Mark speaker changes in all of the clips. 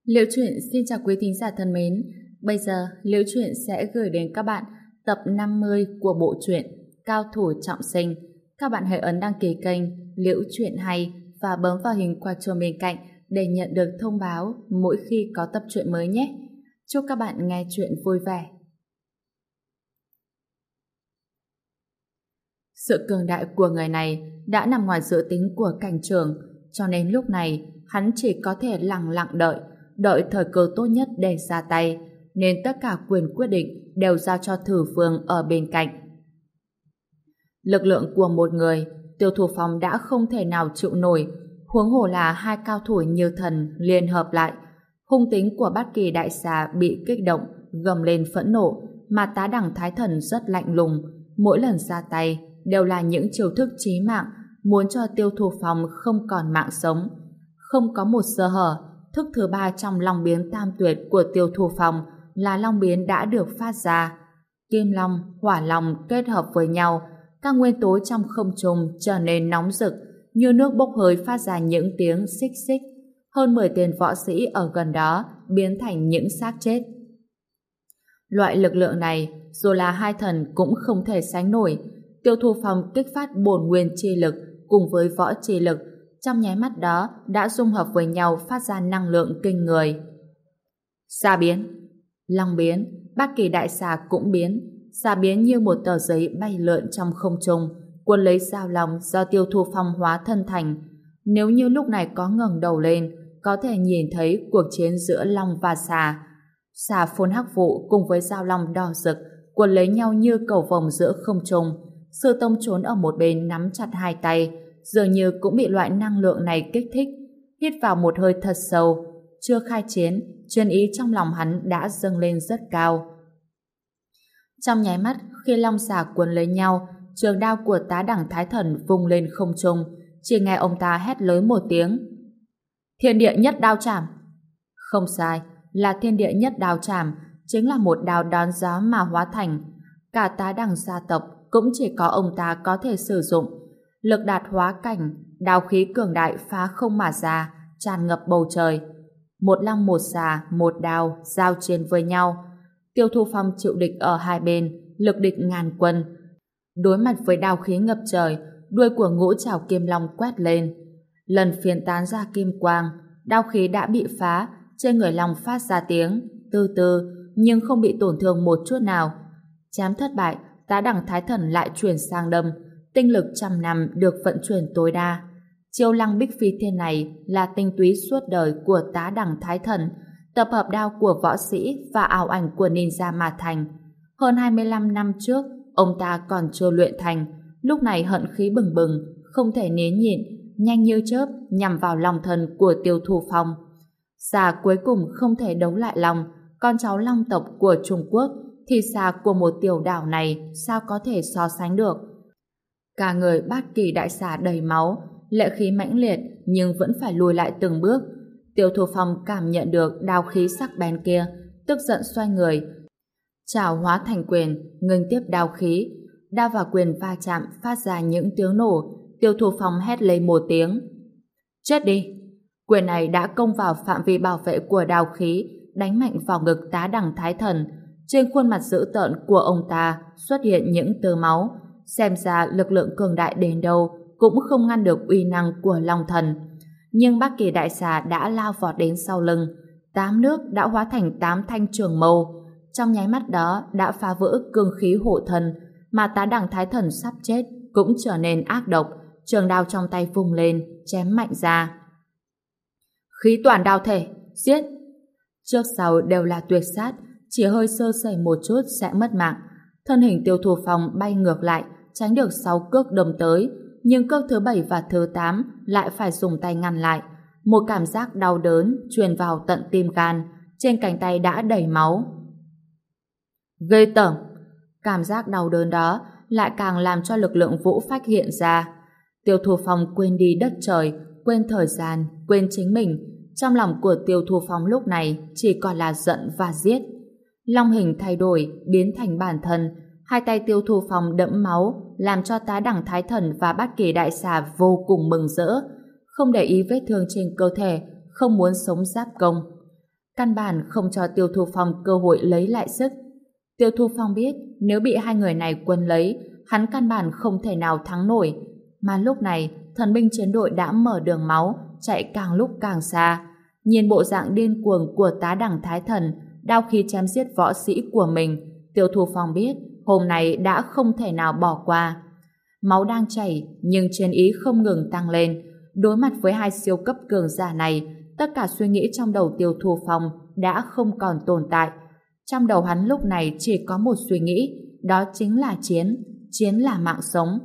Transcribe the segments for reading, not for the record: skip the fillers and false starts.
Speaker 1: Liễu Chuyện xin chào quý thính giả thân mến. Bây giờ Liễu Chuyện sẽ gửi đến các bạn tập 50 của bộ truyện Cao thủ trọng sinh. Các bạn hãy ấn đăng ký kênh Liễu Chuyện Hay và bấm vào hình quả chuông bên cạnh để nhận được thông báo mỗi khi có tập truyện mới nhé. Chúc các bạn nghe truyện vui vẻ. Sự cường đại của người này đã nằm ngoài dự tính của cảnh trường, cho nên lúc này hắn chỉ có thể lặng lặng đợi thời cơ tốt nhất để ra tay, nên tất cả quyền quyết định đều giao cho Thử Vương ở bên cạnh. Lực lượng của một người, Tiêu Thủ Phong đã không thể nào chịu nổi, huống hồ là hai cao thủ như thần liên hợp lại. Hung tính của Bát Kỳ Đại Xà bị kích động, gầm lên phẫn nộ, mà Tá Đẳng Thái Thần rất lạnh lùng, mỗi lần ra tay đều là những chiêu thức chí mạng, muốn cho Tiêu Thủ Phong không còn mạng sống. Không có một sơ hở, thức thứ ba trong Long Biến Tam Tuyệt của Tiêu Thủ Phong là Long Biến đã được phát ra. Kim Long, Hỏa Long kết hợp với nhau, các nguyên tố trong không trung trở nên nóng rực, như nước bốc hơi phát ra những tiếng xích xích. Hơn 10 tên võ sĩ ở gần đó biến thành những xác chết. Loại lực lượng này, dù là hai thần cũng không thể sánh nổi. Tiêu Thủ Phong kích phát bổn nguyên chi lực cùng với võ chi lực, trong nháy mắt đó đã dung hợp với nhau phát ra năng lượng kinh người. Xà biến, Long biến, Bát Kỳ Đại Xà cũng biến. Xà biến như một tờ giấy bay lượn trong không trung, cuốn lấy Giao Long do Tiêu Thủ Phong hóa thân thành. Nếu như lúc này có ngẩng đầu lên, có thể nhìn thấy cuộc chiến giữa Long và Xà. Xà phun hắc vụ cùng với Giao Long đỏ rực, cuốn lấy nhau như cầu vồng giữa không trung. Sư Tông trốn ở một bên nắm chặt hai tay, dường như cũng bị loại năng lượng này kích thích. Hít vào một hơi thật sâu, chưa khai chiến, chiến ý trong lòng hắn đã dâng lên rất cao. Trong nháy mắt, khi Long Xà cuốn lấy nhau, trường đao của Tá Đẳng Thái Thần vung lên không trung, chỉ nghe ông ta hét lớn một tiếng: Thiên địa nhất đao chảm! Không sai, là thiên địa nhất đao chảm, chính là một đao đón gió mà hóa thành. Cả Tá Đẳng gia tộc cũng chỉ có ông ta có thể sử dụng. Lực đạt hóa cảnh, đao khí cường đại phá không mà ra, tràn ngập bầu trời. Một long một xà, một đao giao chiến với nhau. Tiêu Thủ Phong chịu địch ở hai bên, lực địch ngàn quân. Đối mặt với đao khí ngập trời, đuôi của Ngũ Trảo Kim Long quét lên. Lần phiến tán ra kim quang, đao khí đã bị phá, trên người long phát ra tiếng từ từ, nhưng không bị tổn thương một chút nào. Chém thất bại, Tá Đẳng Thái Thần lại chuyển sang đâm. Tinh lực trăm năm được vận chuyển tối đa. Chiêu Lăng Bích Phi Thiên này là tinh túy suốt đời của Tá Đẳng Thái Thần, tập hợp đao của võ sĩ và ảo ảnh của ninja mà thành. Hơn 25 năm trước, ông ta còn chưa luyện thành, lúc này hận khí bừng bừng, không thể nén nhịn, nhanh như chớp nhằm vào lòng thần của Tiêu Thủ Phong. Xà cuối cùng không thể đấu lại Long, con cháu Long tộc của Trung Quốc, thì xà của một tiểu đảo này sao có thể so sánh được. Cả người Bát Kỳ Đại Xà đầy máu, lệ khí mãnh liệt nhưng vẫn phải lùi lại từng bước. Tiêu Thủ Phong cảm nhận được đao khí sắc bén kia, tức giận xoay người, trảo hóa thành quyền, nghênh tiếp đao khí. Đao và quyền va chạm phát ra những tiếng nổ. Tiêu Thủ Phong hét lên một tiếng: Chết đi! Quyền này đã công vào phạm vi bảo vệ của đao khí, đánh mạnh vào ngực Tá Đẳng Thái Thần. Trên khuôn mặt dữ tợn của ông ta xuất hiện những tơ máu. Xem ra lực lượng cường đại đến đâu cũng không ngăn được uy năng của Long Thần. Nhưng Bát Kỳ Đại Xà đã lao vọt đến sau lưng. 8 nước đã hóa thành 8 thanh trường mâu. Trong nháy mắt đó đã phá vỡ cương khí hộ thân, mà Tá Đẳng Thái Thần sắp chết cũng trở nên ác độc. Trường đao trong tay vung lên, chém mạnh ra. Khí toàn đao thể, giết! Trước sau đều là tuyệt sát, chỉ hơi sơ sẩy một chút sẽ mất mạng. Thân hình Tiêu Thủ Phong bay ngược lại, tránh được 6 cước đâm tới, nhưng cước thứ 7 và thứ 8 lại phải dùng tay ngăn lại. Một cảm giác đau đớn truyền vào tận tim gan, trên cánh tay đã đầy máu. Ghê tởm! Cảm giác đau đớn đó lại càng làm cho lực lượng vũ phách hiện ra. Tiêu Thủ Phong quên đi đất trời, quên thời gian, quên chính mình. Trong lòng của Tiêu Thủ Phong lúc này chỉ còn là giận và giết. Long hình thay đổi, biến thành bản thân. Hai tay Tiêu Thủ Phong đẫm máu, làm cho Tá Đẳng Thái Thần và Bát Kỳ Đại Xà vô cùng mừng rỡ. Không để ý vết thương trên cơ thể, không muốn sống giáp công. căn bản không cho Tiêu Thu Phong cơ hội lấy lại sức. Tiêu Thu Phong biết nếu bị hai người này quân lấy, hắn căn bản không thể nào thắng nổi. Mà lúc này, thần binh chiến đội đã mở đường máu, chạy càng lúc càng xa. Nhìn bộ dạng điên cuồng của tá đẳng Thái Thần, đao khí chém giết võ sĩ của mình, Tiêu Thu Phong biết hôm nay đã không thể nào bỏ qua. Máu đang chảy, nhưng chiến ý không ngừng tăng lên. Đối mặt với hai siêu cấp cường giả này, tất cả suy nghĩ trong đầu Tiêu Thu Phong đã không còn tồn tại. Trong đầu hắn lúc này chỉ có một suy nghĩ, đó chính là chiến. Chiến là mạng sống.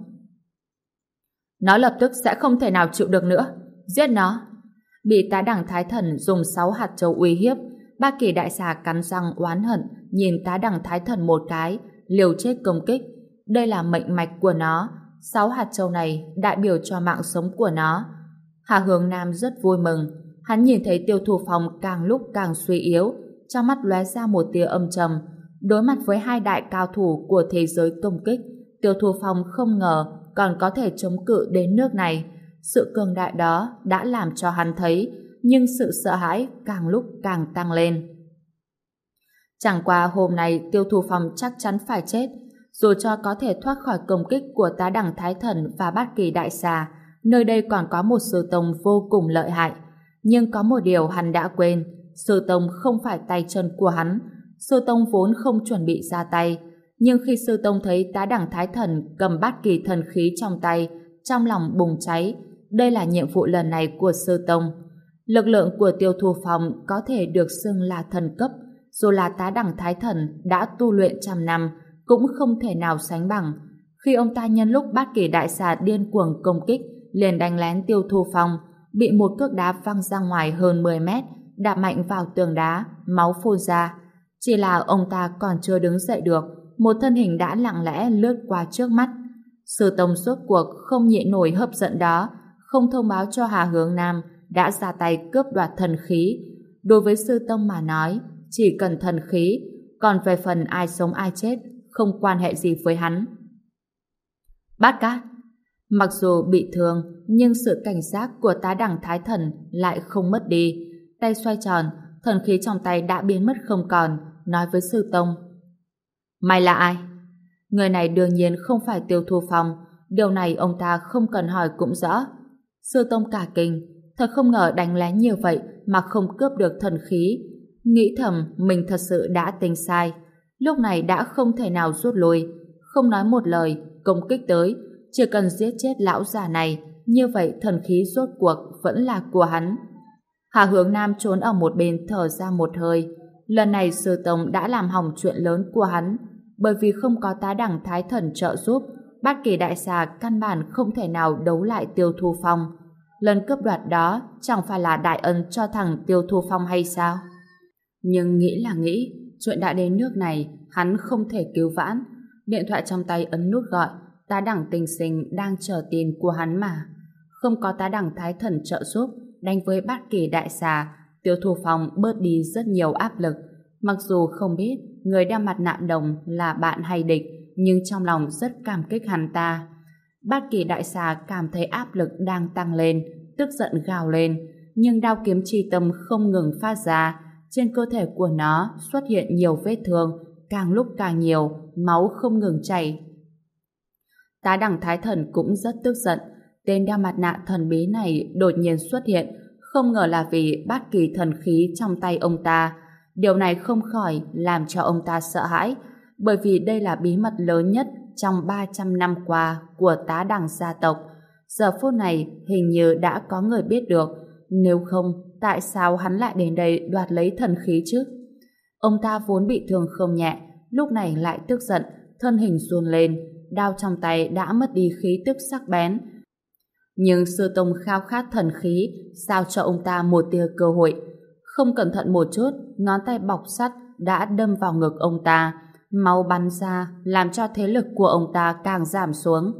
Speaker 1: Nó lập tức sẽ không thể nào chịu được nữa. Giết nó! Bị tá đẳng Thái Thần dùng 6 hạt châu uy hiếp, Ba Kỳ Đại Xà cắn răng oán hận nhìn tá đẳng Thái Thần một cái, liều chết công kích. Đây là mệnh mạch của nó. 6 hạt châu này đại biểu cho mạng sống của nó. Hà Hướng Nam rất vui mừng. Hắn nhìn thấy Tiêu Thu Phong càng lúc càng suy yếu, trong mắt lóe ra một tia âm trầm. Đối mặt với hai đại cao thủ của thế giới công kích, Tiêu Thu Phong không ngờ còn có thể chống cự đến nước này. Sự cường đại đó đã làm cho hắn thấy, nhưng sự sợ hãi càng lúc càng tăng lên. Chẳng qua hôm nay Tiêu Thu Phong chắc chắn phải chết. Dù cho có thể thoát khỏi công kích của tá đẳng Thái Thần và Bát Kỳ Đại Xà, nơi đây còn có một sư tông vô cùng lợi hại. Nhưng có một điều hắn đã quên, sư tông không phải tay chân của hắn. Sư tông vốn không chuẩn bị ra tay, nhưng khi sư tông thấy tá đẳng Thái Thần cầm Bát Kỳ thần khí trong tay, trong lòng bùng cháy. Đây là nhiệm vụ lần này của sư tông. Lực lượng của Tiêu Thu Phong có thể được xưng là thần cấp, dù là tá đẳng Thái Thần đã tu luyện trăm năm cũng không thể nào sánh bằng. Khi ông ta nhân lúc Bát Kỳ Đại Xà điên cuồng công kích, liền đánh lén Tiêu Thu Phong, bị một cước đá văng ra ngoài hơn 10 mét, đạp mạnh vào tường đá, máu phun ra. Chỉ là ông ta còn chưa đứng dậy được, một thân hình đã lặng lẽ lướt qua trước mắt. Sư tông rốt cuộc không nhịn nổi hấp dẫn đó, không thông báo cho Hà Hướng Nam đã ra tay cướp đoạt thần khí. Đối với sư tông mà nói, chỉ cần thần khí, còn về phần ai sống ai chết không quan hệ gì với hắn. Bát Cát, mặc dù bị thương, nhưng sự cảnh giác của tá đẳng Thái Thần lại không mất đi. Tay xoay tròn, thần khí trong tay đã biến mất không còn, nói với sư tông: Mày là ai? Người này đương nhiên không phải Tiêu Thu Phong, điều này ông ta không cần hỏi cũng rõ. Sư tông cả kinh, thật không ngờ đánh lén nhiều vậy mà không cướp được thần khí. Nghĩ thầm mình thật sự đã tính sai. Lúc này đã không thể nào rút lui, không nói một lời, công kích tới. Chỉ cần giết chết lão già này, như vậy thần khí rốt cuộc vẫn là của hắn. Hà Hướng Nam trốn ở một bên thở ra một hơi. Lần này sư tông đã làm hỏng chuyện lớn của hắn, bởi vì không có tá đẳng Thái Thần trợ giúp, Bát Kỳ Đại Xà căn bản không thể nào đấu lại Tiêu Thu Phong. Lần cướp đoạt đó chẳng phải là đại ân cho thằng Tiêu Thu Phong hay sao? Nhưng nghĩ là nghĩ, chuyện đã đến nước này, hắn không thể cứu vãn. Điện thoại trong tay ấn nút gọi, tá đẳng Tình Sinh đang chờ tin của hắn mà. Không có tá đẳng Thái Thần trợ giúp, đánh với Bát Kỳ Đại Xà, Tiêu Thu Phong bớt đi rất nhiều áp lực. Mặc dù không biết người đeo mặt nạ đồng là bạn hay địch, nhưng trong lòng rất cảm kích hắn ta. Bát Kỳ Đại Xà cảm thấy áp lực đang tăng lên, tức giận gào lên, nhưng đao kiếm chi tâm không ngừng phát ra. Trên cơ thể của nó xuất hiện nhiều vết thương, càng lúc càng nhiều, máu không ngừng chảy. Tá đẳng Thái Thần cũng rất tức giận. Tên đeo mặt nạ thần bí này đột nhiên xuất hiện, không ngờ là vì Bát Kỳ thần khí trong tay ông ta. Điều này không khỏi làm cho ông ta sợ hãi, bởi vì đây là bí mật lớn nhất trong 300 năm qua của tá đẳng gia tộc. Giờ phút này hình như đã có người biết được, nếu không tại sao hắn lại đến đây đoạt lấy thần khí chứ? Ông ta vốn bị thương không nhẹ, lúc này lại tức giận, thân hình run lên, đao trong tay đã mất đi khí tức sắc bén. Nhưng sư tông khao khát thần khí, sao cho ông ta một tia cơ hội. Không cẩn thận một chút, ngón tay bọc sắt đã đâm vào ngực ông ta, máu bắn ra, làm cho thế lực của ông ta càng giảm xuống.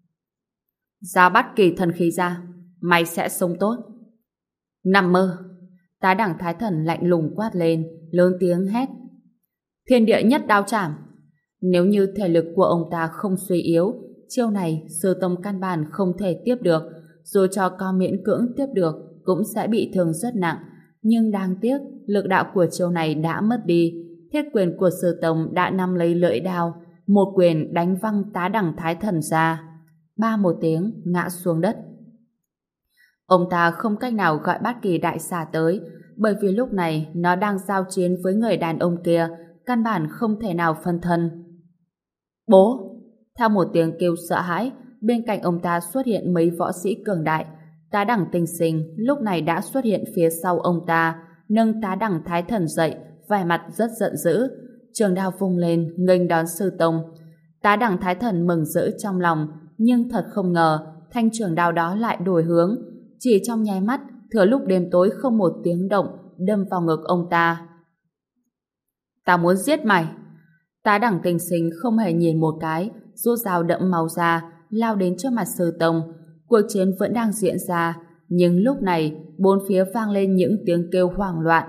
Speaker 1: Giao Bát Kỳ thần khí ra, mày sẽ sống tốt. Nằm mơ! Tá đẳng Thái Thần lạnh lùng quát lên, lớn tiếng hét: Thiên địa nhất đao chảm! Nếu như thể lực của ông ta không suy yếu, chiêu này sư tông căn bản không thể tiếp được, dù cho có miễn cưỡng tiếp được cũng sẽ bị thương rất nặng. Nhưng đáng tiếc, lực đạo của chiêu này đã mất đi. Thiết quyền của Sư Tông đã nắm lấy lưỡi đao, một quyền đánh văng Tá Đẳng Thái Thần ra. Ba một tiếng, ngã xuống đất. Ông ta không cách nào gọi Bát Kỳ Đại Xà tới, bởi vì lúc này nó đang giao chiến với người đàn ông kia, căn bản không thể nào phân thân. Bố! Theo một tiếng kêu sợ hãi, bên cạnh ông ta xuất hiện mấy võ sĩ cường đại. Tá Đẳng Tinh Sinh lúc này đã xuất hiện phía sau ông ta, nâng Tá Đẳng Thái Thần dậy, vẻ mặt rất giận dữ. Trường đao vung lên, nghênh đón Sư Tông. Tá Đẳng Thái Thần mừng rỡ trong lòng, nhưng thật không ngờ, thanh trường đao đó lại đổi hướng. Chỉ trong nháy mắt, thừa lúc đêm tối không một tiếng động, đâm vào ngực ông ta. Ta muốn giết mày! Tá Đẳng Tinh Sinh không hề nhìn một cái, rút dao đẫm máu ra, lao đến trước mặt Sư Tông. Cuộc chiến vẫn đang diễn ra, nhưng lúc này, bốn phía vang lên những tiếng kêu hoảng loạn.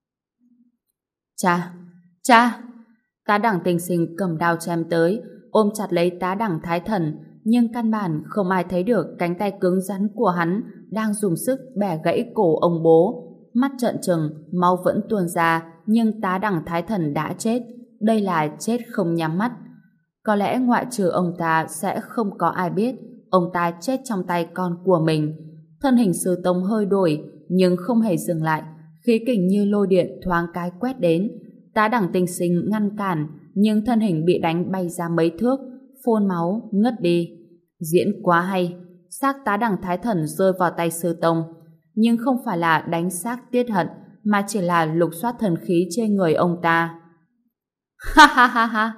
Speaker 1: Cha! Cha! Tá Đẳng Tinh Sinh cầm đao chém tới, ôm chặt lấy Tá Đẳng Thái Thần, nhưng căn bản không ai thấy được cánh tay cứng rắn của hắn đang dùng sức bẻ gãy cổ ông bố. Mắt trợn trừng, máu vẫn tuôn ra, nhưng Tá Đẳng Thái Thần đã chết. Đây là chết không nhắm mắt. Có lẽ ngoại trừ ông ta sẽ không có ai biết ông ta chết trong tay con của mình. Thân hình Sư Tông hơi đổi, nhưng không hề dừng lại. Khí kình như lôi điện thoáng cái quét đến. Tá Đẳng Tinh Sinh ngăn cản, nhưng thân hình bị đánh bay ra mấy thước, phun máu, ngất đi. Diễn quá hay. Xác Tá Đẳng Thái Thần rơi vào tay Sư Tông, nhưng không phải là đánh xác Tiết Hận, mà chỉ là lục soát thần khí trên người ông ta. Ha ha ha ha!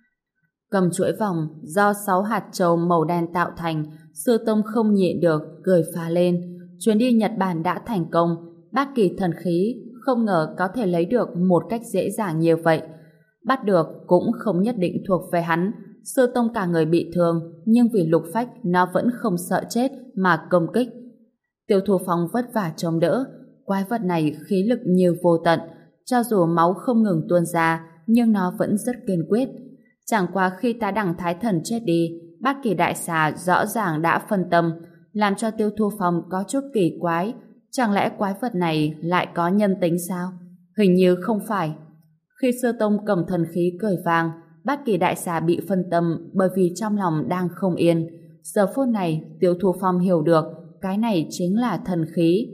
Speaker 1: Cầm chuỗi vòng do 6 hạt châu màu đen tạo thành, Sư Tông không nhịn được, cười phá lên. Chuyến đi Nhật Bản đã thành công, Bát Kỳ thần khí không ngờ có thể lấy được một cách dễ dàng như vậy. Bắt được cũng không nhất định thuộc về hắn. Sư Tông cả người bị thương, nhưng vì lục phách nó vẫn không sợ chết mà công kích. Tiêu Thu Phong vất vả chống đỡ. Quái vật này khí lực như vô tận, cho dù máu không ngừng tuôn ra, nhưng nó vẫn rất kiên quyết. Chẳng qua khi Tá Đẳng Thái Thần chết đi, Bát Kỳ Đại Xà rõ ràng đã phân tâm, làm cho Tiêu Thu Phong có chút kỳ quái. Chẳng lẽ quái vật này lại có nhân tính sao? Hình như không phải. Khi Sư Tông cầm thần khí cười vang, Bát Kỳ Đại Xà bị phân tâm bởi vì trong lòng đang không yên. Giờ phút này, Tiêu Thu Phong hiểu được cái này chính là thần khí.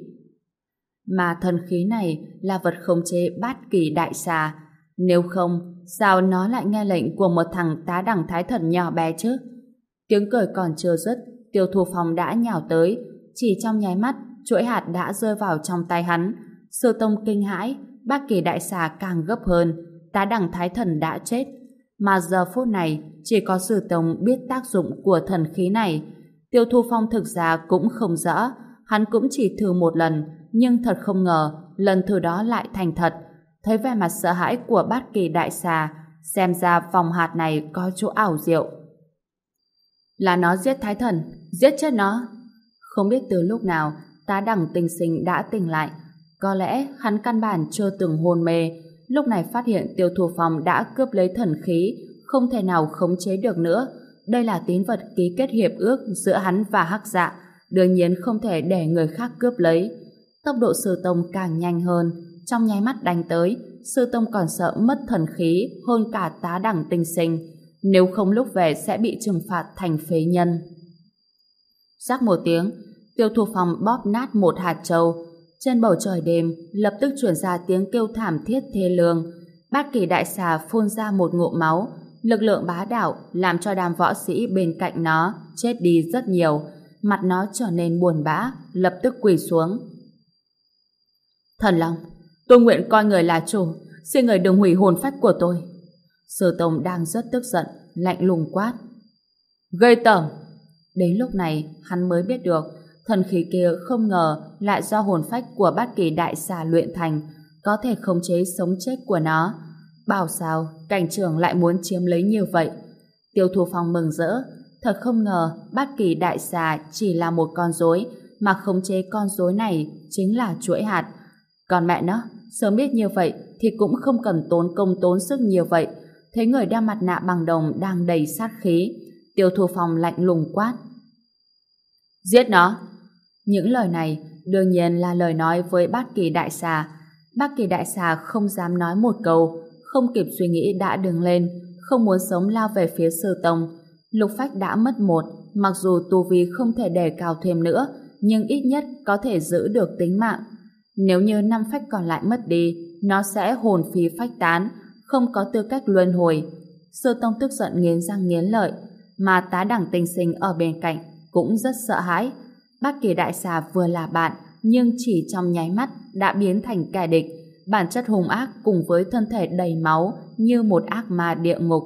Speaker 1: Mà thần khí này là vật khống chế Bát Kỳ Đại Xà. Nếu không, sao nó lại nghe lệnh của một thằng Tá Đẳng Thái Thần nhỏ bé chứ? Tiếng cười còn chưa dứt, Tiêu Thu Phong đã nhào tới. Chỉ trong nháy mắt, chuỗi hạt đã rơi vào trong tay hắn. Sư Tông kinh hãi, Bát Kỳ Đại Xà càng gấp hơn. Tá Đẳng Thái Thần đã chết. Mà giờ phút này, chỉ có Sư Tông biết tác dụng của thần khí này. Tiêu Thu Phong thực ra cũng không rõ. Hắn cũng chỉ thử một lần, nhưng thật không ngờ, lần thử đó lại thành thật. Thấy vẻ mặt sợ hãi của Bát Kỳ Đại Xà, xem ra vòng hạt này có chỗ ảo diệu. Là nó giết Thái Thần, giết chết nó. Không biết từ lúc nào, Tá Đẳng Tinh Sinh đã tỉnh lại. Có lẽ hắn căn bản chưa từng hôn mê. Lúc này phát hiện Tiêu Thu Phong đã cướp lấy thần khí, không thể nào khống chế được nữa. Đây là tín vật ký kết hiệp ước giữa hắn và Hắc Dạ, đương nhiên không thể để người khác cướp lấy. Tốc độ Sư Tông càng nhanh hơn, trong nháy mắt đánh tới. Sư Tông còn sợ mất thần khí hơn cả Tá Đẳng Tinh Sinh, nếu không lúc về sẽ bị trừng phạt thành phế nhân. Rắc một tiếng, Tiêu Thu Phong bóp nát một hạt châu. Trên bầu trời đêm lập tức truyền ra tiếng kêu thảm thiết thê lương. Bát Kỳ Đại Xà phun ra một ngụm máu, lực lượng bá đạo làm cho đám võ sĩ bên cạnh nó chết đi rất nhiều. Mặt nó trở nên buồn bã, lập tức quỳ xuống. Thần Long, tôi nguyện coi người là chủ, xin người đừng hủy hồn phách của tôi. Sư Tông đang rất tức giận, lạnh lùng quát. Gây tởm! Đến lúc này hắn mới biết được thần khí kia không ngờ lại do hồn phách của Bát Kỳ Đại Xà luyện thành, có thể khống chế sống chết của nó. Bảo sao cảnh trưởng lại muốn chiếm lấy như vậy? Tiêu Thu Phong mừng rỡ, thật không ngờ Bát Kỳ Đại Xà chỉ là một con rối, mà khống chế con rối này chính là chuỗi hạt. Còn mẹ nó, sớm biết như vậy thì cũng không cần tốn công tốn sức nhiều vậy. Thấy người đeo mặt nạ bằng đồng đang đầy sát khí, Tiêu Thu Phong lạnh lùng quát. Giết nó! Những lời này đương nhiên là lời nói với Bát Kỳ Đại Xà. Bát Kỳ Đại Xà không dám nói một câu, không kịp suy nghĩ đã đứng lên, không muốn sống lao về phía Sư Tông. Lục phách đã mất một, mặc dù tu vi không thể đề cao thêm nữa, nhưng ít nhất có thể giữ được tính mạng. Nếu như 5 phách còn lại mất đi, nó sẽ hồn phí phách tán, không có tư cách luân hồi. Sư Tông tức giận nghiến răng nghiến lợi, mà Tá Đẳng Tinh Sinh ở bên cạnh cũng rất sợ hãi. Bát Kỳ Đại Xà vừa là bạn, nhưng chỉ trong nháy mắt đã biến thành kẻ địch, bản chất hung ác cùng với thân thể đầy máu như một ác ma địa ngục.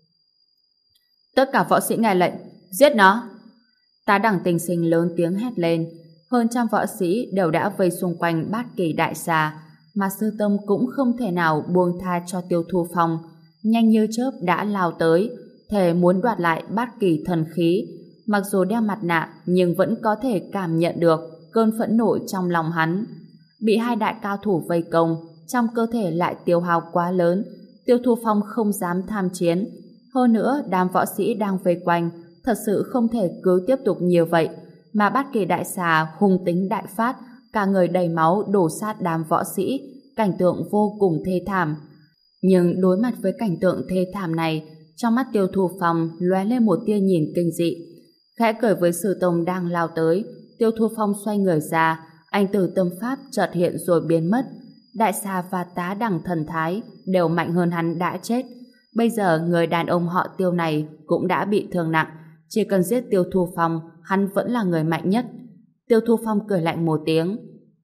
Speaker 1: Tất cả võ sĩ nghe lệnh, giết nó! Tá Đẳng Tinh Sinh lớn tiếng hét lên. Hơn trăm võ sĩ đều đã vây xung quanh Bát Kỳ Đại Xà, mà Sư Tông cũng không thể nào buông tha cho Tiêu Thu Phong. Nhanh như chớp đã lao tới, thề muốn đoạt lại Bát Kỳ thần khí. Mặc dù đeo mặt nạ nhưng vẫn có thể cảm nhận được cơn phẫn nộ trong lòng hắn. Bị hai đại cao thủ vây công, trong cơ thể lại tiêu hao quá lớn, Tiêu Thu Phong không dám tham chiến. Hơn nữa, đám võ sĩ đang vây quanh thật sự không thể cứ tiếp tục như vậy, mà Bát Kỳ Đại Xà hung tính đại phát, cả người đầy máu đổ sát đám võ sĩ, cảnh tượng vô cùng thê thảm. Nhưng đối mặt với cảnh tượng thê thảm này, trong mắt Tiêu Thu Phong lóe lên một tia nhìn kinh dị. Khẽ cười với Sư Tông đang lao tới, Tiêu Thu Phong xoay người ra, anh Tử Tâm Pháp chợt hiện rồi biến mất. Đại Xà và Tá Đẳng Thần Thái đều mạnh hơn hắn đã chết. Bây giờ người đàn ông họ Tiêu này cũng đã bị thương nặng, chỉ cần giết Tiêu Thu Phong, hắn vẫn là người mạnh nhất. Tiêu Thu Phong cười lạnh một tiếng.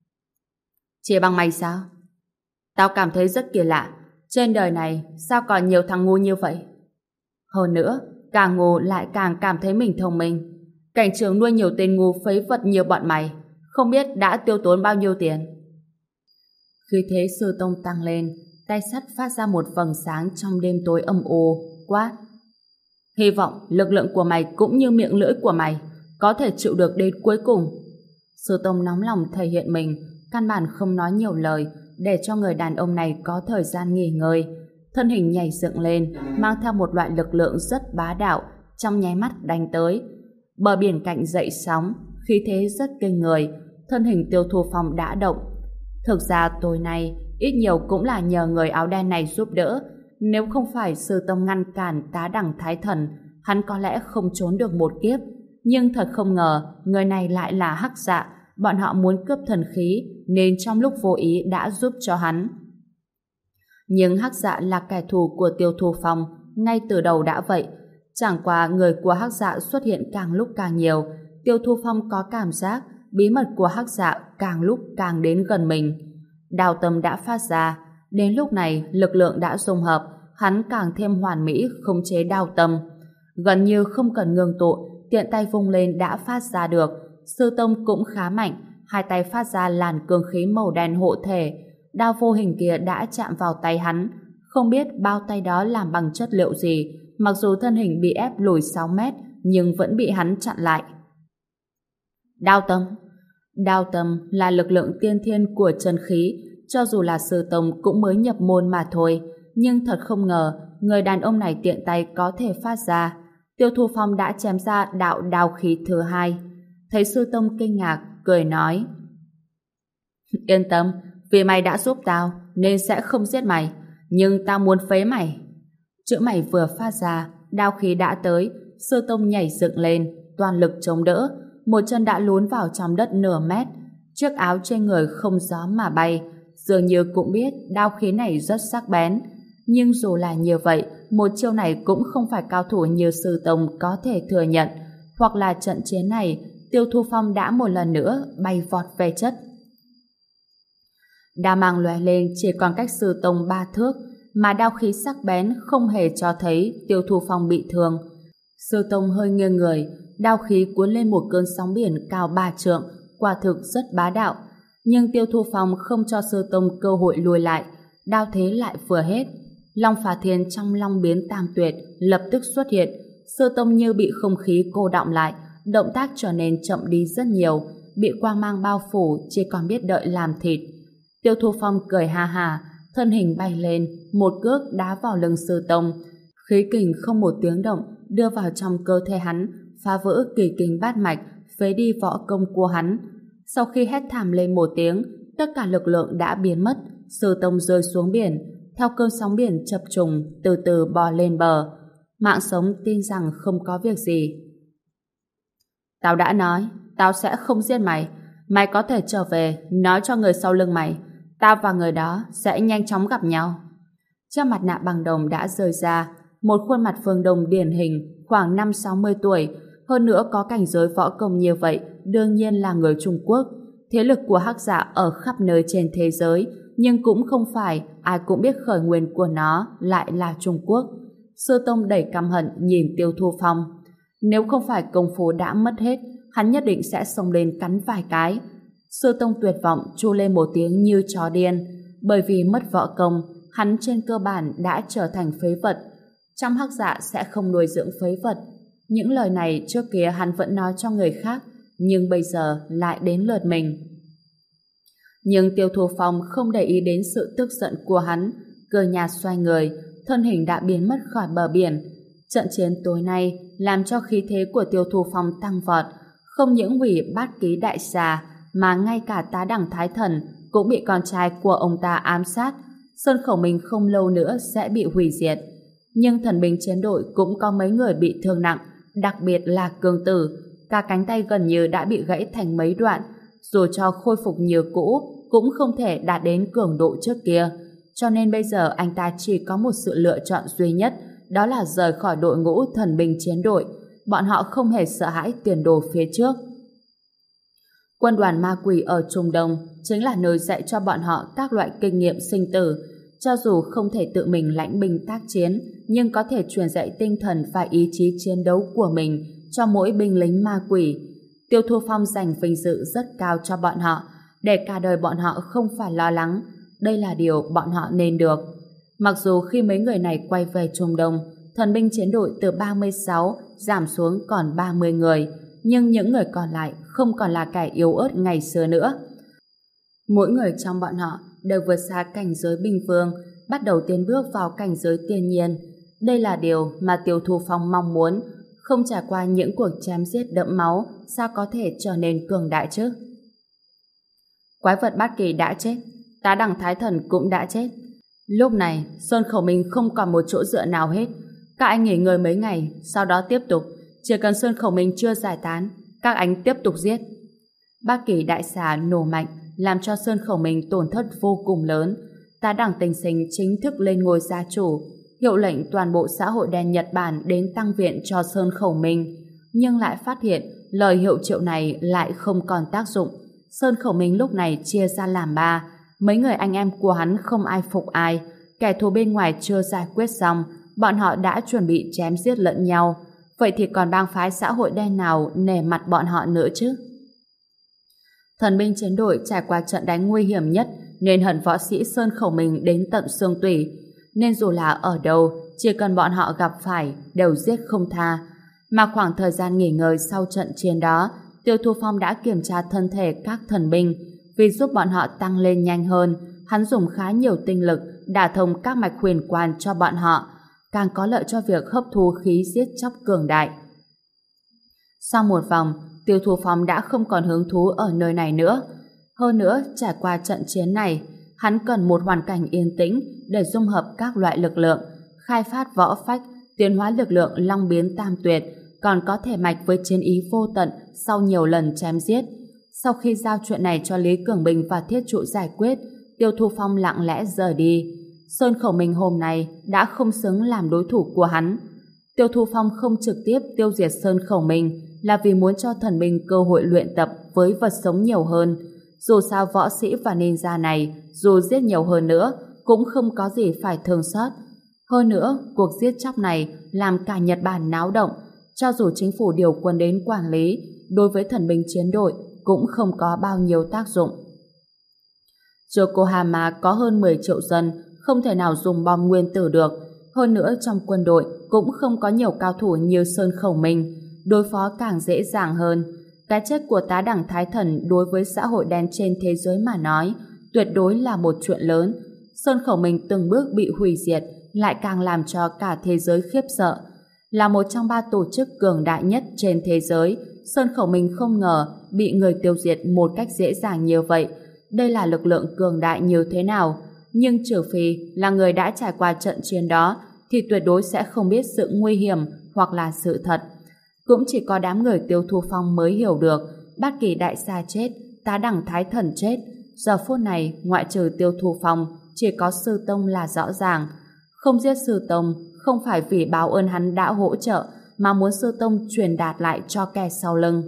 Speaker 1: Chỉ bằng mày sao? Tao cảm thấy rất kỳ lạ. Trên đời này sao còn nhiều thằng ngu như vậy? Hơn nữa, càng ngu lại càng cảm thấy mình thông minh. Cảnh trường nuôi nhiều tên ngu phế vật như bọn mày, không biết đã tiêu tốn bao nhiêu tiền. Khí thế Sư Tông tăng lên, tay sắt phát ra một vầng sáng trong đêm tối âm u, quát. Hy vọng lực lượng của mày cũng như miệng lưỡi của mày có thể chịu được đến cuối cùng. Sư Tông nóng lòng thể hiện mình, căn bản không nói nhiều lời để cho người đàn ông này có thời gian nghỉ ngơi. Thân hình nhảy dựng lên, mang theo một loại lực lượng rất bá đạo, trong nháy mắt đánh tới. Bờ biển cạnh dậy sóng, khí thế rất kinh người, thân hình Tiêu Thu Phong đã động. Thực ra tối nay, ít nhiều cũng là nhờ người áo đen này giúp đỡ. Nếu không phải Sư Tông ngăn cản Tá Đẳng Thái Thần, hắn có lẽ không trốn được một kiếp. Nhưng thật không ngờ, người này lại là Hắc Dạ. Bọn họ muốn cướp thần khí, nên trong lúc vô ý đã giúp cho hắn. Nhưng Hắc Dạ là kẻ thù của Tiêu Thu Phong, ngay từ đầu đã vậy. Chẳng qua người của Hắc Dạ xuất hiện càng lúc càng nhiều, Tiêu Thu Phong có cảm giác bí mật của Hắc Dạ càng lúc càng đến gần mình. Đao tâm đã phát ra, đến lúc này lực lượng đã dung hợp, hắn càng thêm hoàn mỹ khống chế đao tâm. Gần như không cần ngưng tụ, tiện tay vung lên đã phát ra được. Sư Tông cũng khá mạnh, hai tay phát ra làn cương khí màu đen hộ thể. Đao vô hình kia đã chạm vào tay hắn, không biết bao tay đó làm bằng chất liệu gì. Mặc dù thân hình bị ép lùi 6 mét, nhưng vẫn bị hắn chặn lại. Đao tâm. Đao tâm là lực lượng tiên thiên của chân khí, cho dù là Sư Tông cũng mới nhập môn mà thôi. Nhưng thật không ngờ, người đàn ông này tiện tay có thể phát ra. Tiêu Thu Phong đã chém ra đạo đao khí thứ hai. Thấy Sư Tông kinh ngạc, cười nói. Yên tâm, vì mày đã giúp tao, nên sẽ không giết mày. Nhưng tao muốn phế mày. Chữ mày vừa phát ra, đao khí đã tới. Sư Tông nhảy dựng lên, toàn lực chống đỡ. Một chân đã lún vào trong đất nửa mét. Chiếc áo trên người không gió mà bay. Dường như cũng biết đao khí này rất sắc bén. Nhưng dù là như vậy, một chiêu này cũng không phải cao thủ như Sư Tông có thể thừa nhận. Hoặc là trận chiến này, Tiêu Thu Phong đã một lần nữa bay vọt về chất. Đao mang lóe lên chỉ còn cách Sư Tông 3 thước, mà đao khí sắc bén không hề cho thấy Tiêu Thu Phong bị thương. Sư Tông hơi nghiêng người, đao khí cuốn lên một cơn sóng biển cao 3 trượng, quả thực rất bá đạo. Nhưng Tiêu Thu Phong không cho Sư Tông cơ hội lùi lại, đao thế lại vừa hết. Long Phá Thiên trong Long Biến Tam Tuyệt lập tức xuất hiện. Sư Tông như bị không khí cô đọng lại, động tác trở nên chậm đi rất nhiều, bị quang mang bao phủ, chỉ còn biết đợi làm thịt. Tiêu Thu Phong cười ha ha, thân hình bay lên, một cước đá vào lưng Sư Tông. Khí kình không một tiếng động đưa vào trong cơ thể hắn, phá vỡ kỳ kinh bát mạch, phế đi võ công của hắn. Sau khi hét thảm lên một tiếng, tất cả lực lượng đã biến mất, Sư Tông rơi xuống biển, theo cơn sóng biển chập trùng từ từ bò lên bờ. Mạng sống tin rằng không có việc gì. Tao đã nói, tao sẽ không giết mày. Mày có thể trở về, nói cho người sau lưng mày. Tao và người đó sẽ nhanh chóng gặp nhau. Chiếc mặt nạ bằng đồng đã rơi ra, một khuôn mặt phương Đông điển hình, khoảng 5-60 tuổi, hơn nữa có cảnh giới võ công như vậy, đương nhiên là người Trung Quốc. Thế lực của Hắc Dạ ở khắp nơi trên thế giới, nhưng cũng không phải ai cũng biết khởi nguyên của nó lại là Trung Quốc. Sư Tông đầy căm hận nhìn Tiêu Thu Phong. Nếu không phải công phu đã mất hết, hắn nhất định sẽ xông lên cắn vài cái. Sư Tông tuyệt vọng chu lên một tiếng như chó điên, bởi vì mất võ công, hắn trên cơ bản đã trở thành phế vật. Trong Hắc Dạ sẽ không nuôi dưỡng phế vật. Những lời này trước kia hắn vẫn nói cho người khác, nhưng bây giờ lại đến lượt mình. Nhưng Tiêu Thu Phong không để ý đến sự tức giận của hắn, cười nhạt xoay người, thân hình đã biến mất khỏi bờ biển. Trận chiến tối nay làm cho khí thế của Tiêu Thu Phong tăng vọt, không những hủy bát ký đại xà, mà ngay cả Tá Đẳng Thái Thần cũng bị con trai của ông ta ám sát. Sơn Khẩu Minh không lâu nữa sẽ bị hủy diệt. Nhưng thần binh chiến đội cũng có mấy người bị thương nặng, đặc biệt là Cương Tử, cả cánh tay gần như đã bị gãy thành mấy đoạn, dù cho khôi phục như cũ cũng không thể đạt đến cường độ trước kia. Cho nên bây giờ anh ta chỉ có một sự lựa chọn duy nhất, đó là rời khỏi đội ngũ thần binh chiến đội. Bọn họ không hề sợ hãi tiền đồ phía trước. Quân đoàn ma quỷ ở Trung Đông chính là nơi dạy cho bọn họ các loại kinh nghiệm sinh tử. Cho dù không thể tự mình lãnh binh tác chiến, nhưng có thể truyền dạy tinh thần và ý chí chiến đấu của mình cho mỗi binh lính ma quỷ. Tiêu Thu Phong dành vinh dự rất cao cho bọn họ, để cả đời bọn họ không phải lo lắng. Đây là điều bọn họ nên được. Mặc dù khi mấy người này quay về Trung Đông, thần binh chiến đội từ 36 giảm xuống còn 30 người, nhưng những người còn lại không còn là kẻ yếu ớt ngày xưa nữa. Mỗi người trong bọn họ đều vượt xa cảnh giới binh vương, bắt đầu tiến bước vào cảnh giới tiên nhiên. Đây là điều mà Tiêu Thu Phong mong muốn. Không trải qua những cuộc chém giết đẫm máu, sao có thể trở nên cường đại chứ? Quái vật bát kỳ đã chết, Tá Đẳng Thái Thần cũng đã chết. Lúc này, Sơn Khẩu Minh không còn một chỗ dựa nào hết. Các anh nghỉ ngơi mấy ngày, sau đó tiếp tục. Chỉ cần Sơn Khẩu Minh chưa giải tán, các anh tiếp tục giết. Bát kỳ đại xà nổ mạnh, làm cho Sơn Khẩu Minh tổn thất vô cùng lớn. Tá Đẳng Tình Sinh chính thức lên ngôi gia chủ, hiệu lệnh toàn bộ xã hội đen Nhật Bản đến tăng viện cho Sơn Khẩu Minh. Nhưng lại phát hiện lời hiệu triệu này lại không còn tác dụng. Sơn Khẩu Minh lúc này chia ra làm ba. Mấy người anh em của hắn không ai phục ai. Kẻ thù bên ngoài chưa giải quyết xong, bọn họ đã chuẩn bị chém giết lẫn nhau. Vậy thì còn bang phái xã hội đen nào nể mặt bọn họ nữa chứ? Thần binh chiến đội trải qua trận đánh nguy hiểm nhất nên hận võ sĩ Sơn Khẩu Minh đến tận xương tủy. Nên dù là ở đâu, chỉ cần bọn họ gặp phải đều giết không tha. Mà khoảng thời gian nghỉ ngơi sau trận chiến đó, Tiêu Thu Phong đã kiểm tra thân thể các thần binh. Vì giúp bọn họ tăng lên nhanh hơn, hắn dùng khá nhiều tinh lực đả thông các mạch huyền quan cho bọn họ, càng có lợi cho việc hấp thu khí giết chóc cường đại. Sau một vòng, Tiêu Thu Phong đã không còn hứng thú ở nơi này nữa. Hơn nữa, trải qua trận chiến này, hắn cần một hoàn cảnh yên tĩnh để dung hợp các loại lực lượng, khai phát võ phách, tiến hóa lực lượng long biến tam tuyệt, còn có thể mạch với chiến ý vô tận sau nhiều lần chém giết. Sau khi giao chuyện này cho Lý Cường Bình và Thiết Trụ giải quyết, Tiêu Thu Phong lặng lẽ rời đi. Sơn Khẩu Minh hôm nay đã không xứng làm đối thủ của hắn. Tiêu Thu Phong không trực tiếp tiêu diệt Sơn Khẩu Minh là vì muốn cho thần binh cơ hội luyện tập với vật sống nhiều hơn. Dù sao võ sĩ và ninja này dù giết nhiều hơn nữa cũng không có gì phải thương xót. Hơn nữa, cuộc giết chóc này làm cả Nhật Bản náo động. Cho dù chính phủ điều quân đến quản lý, đối với thần binh chiến đội cũng không có bao nhiêu tác dụng. Yokohama có hơn 10 triệu dân, không thể nào dùng bom nguyên tử được. Hơn nữa trong quân đội cũng không có nhiều cao thủ như Sơn Khẩu Minh, đối phó càng dễ dàng hơn. Cái chết của Tá Đẳng Thái Thần đối với xã hội đen trên thế giới mà nói, tuyệt đối là một chuyện lớn. Sơn Khẩu Minh từng bước bị hủy diệt, lại càng làm cho cả thế giới khiếp sợ. Là một trong 3 tổ chức cường đại nhất trên thế giới, Sơn Khẩu Minh không ngờ bị người tiêu diệt một cách dễ dàng như vậy. Đây là lực lượng cường đại như thế nào? Nhưng trừ phi là người đã trải qua trận chiến đó thì tuyệt đối sẽ không biết sự nguy hiểm hoặc là sự thật. Cũng chỉ có đám người Tiêu Thu Phong mới hiểu được Bát Kỳ Đại Sa chết, Tá Đẳng Thái Thần chết. Giờ phút này, ngoại trừ Tiêu Thu Phong, chỉ có Sư Tông là rõ ràng. Không giết Sư Tông không phải vì báo ơn hắn đã hỗ trợ, mà muốn Sư Tông truyền đạt lại cho kẻ sau lưng.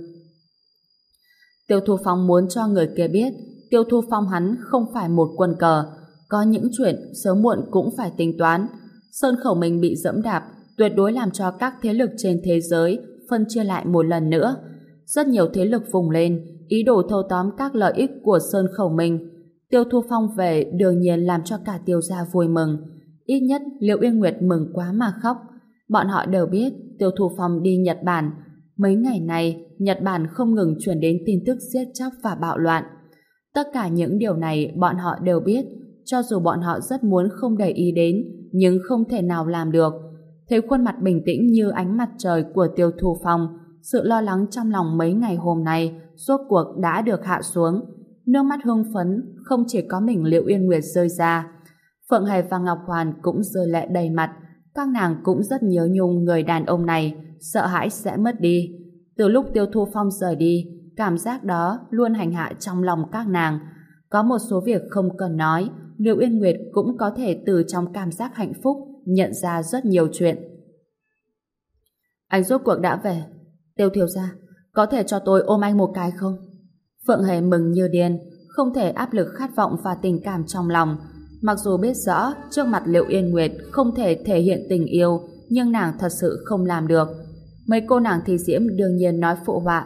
Speaker 1: Tiêu Thu Phong muốn cho người kia biết Tiêu Thu Phong hắn không phải một quân cờ, có những chuyện sớm muộn cũng phải tính toán. Sơn Khẩu Minh bị dẫm đạp tuyệt đối làm cho các thế lực trên thế giới phân chia lại một lần nữa. Rất nhiều thế lực vùng lên, ý đồ thâu tóm các lợi ích của Sơn Khẩu Minh. Tiêu Thu Phong về đương nhiên làm cho cả Tiêu gia vui mừng. Ít nhất Liễu Yên Nguyệt mừng quá mà khóc. Bọn họ đều biết Tiêu Thu Phong đi Nhật Bản. Mấy ngày nay, Nhật Bản không ngừng truyền đến tin tức giết chóc và bạo loạn. Tất cả những điều này bọn họ đều biết, cho dù bọn họ rất muốn không để ý đến, nhưng không thể nào làm được. Thấy khuôn mặt bình tĩnh như ánh mặt trời của Tiêu Thu Phong, sự lo lắng trong lòng mấy ngày hôm nay rốt cuộc đã được hạ xuống. Nước mắt hưng phấn không chỉ có mình Liễu Yên Nguyệt rơi ra, Phượng Hề và Ngọc Hoàn cũng rơi lệ đầy mặt. Các nàng cũng rất nhớ nhung người đàn ông này, sợ hãi sẽ mất đi. Từ lúc Tiêu Thu Phong rời đi, cảm giác đó luôn hành hạ trong lòng các nàng. Có một số việc không cần nói, Liễu Yên Nguyệt cũng có thể từ trong cảm giác hạnh phúc nhận ra rất nhiều chuyện. Anh rốt cuộc đã về. Tiêu thiếu gia, có thể cho tôi ôm anh một cái không? Phượng Hề mừng như điên, không thể áp lực khát vọng và tình cảm trong lòng. Mặc dù biết rõ trước mặt Liễu Yên Nguyệt không thể thể hiện tình yêu, nhưng nàng thật sự không làm được. Mấy cô nàng thi diễm đương nhiên nói phụ họa.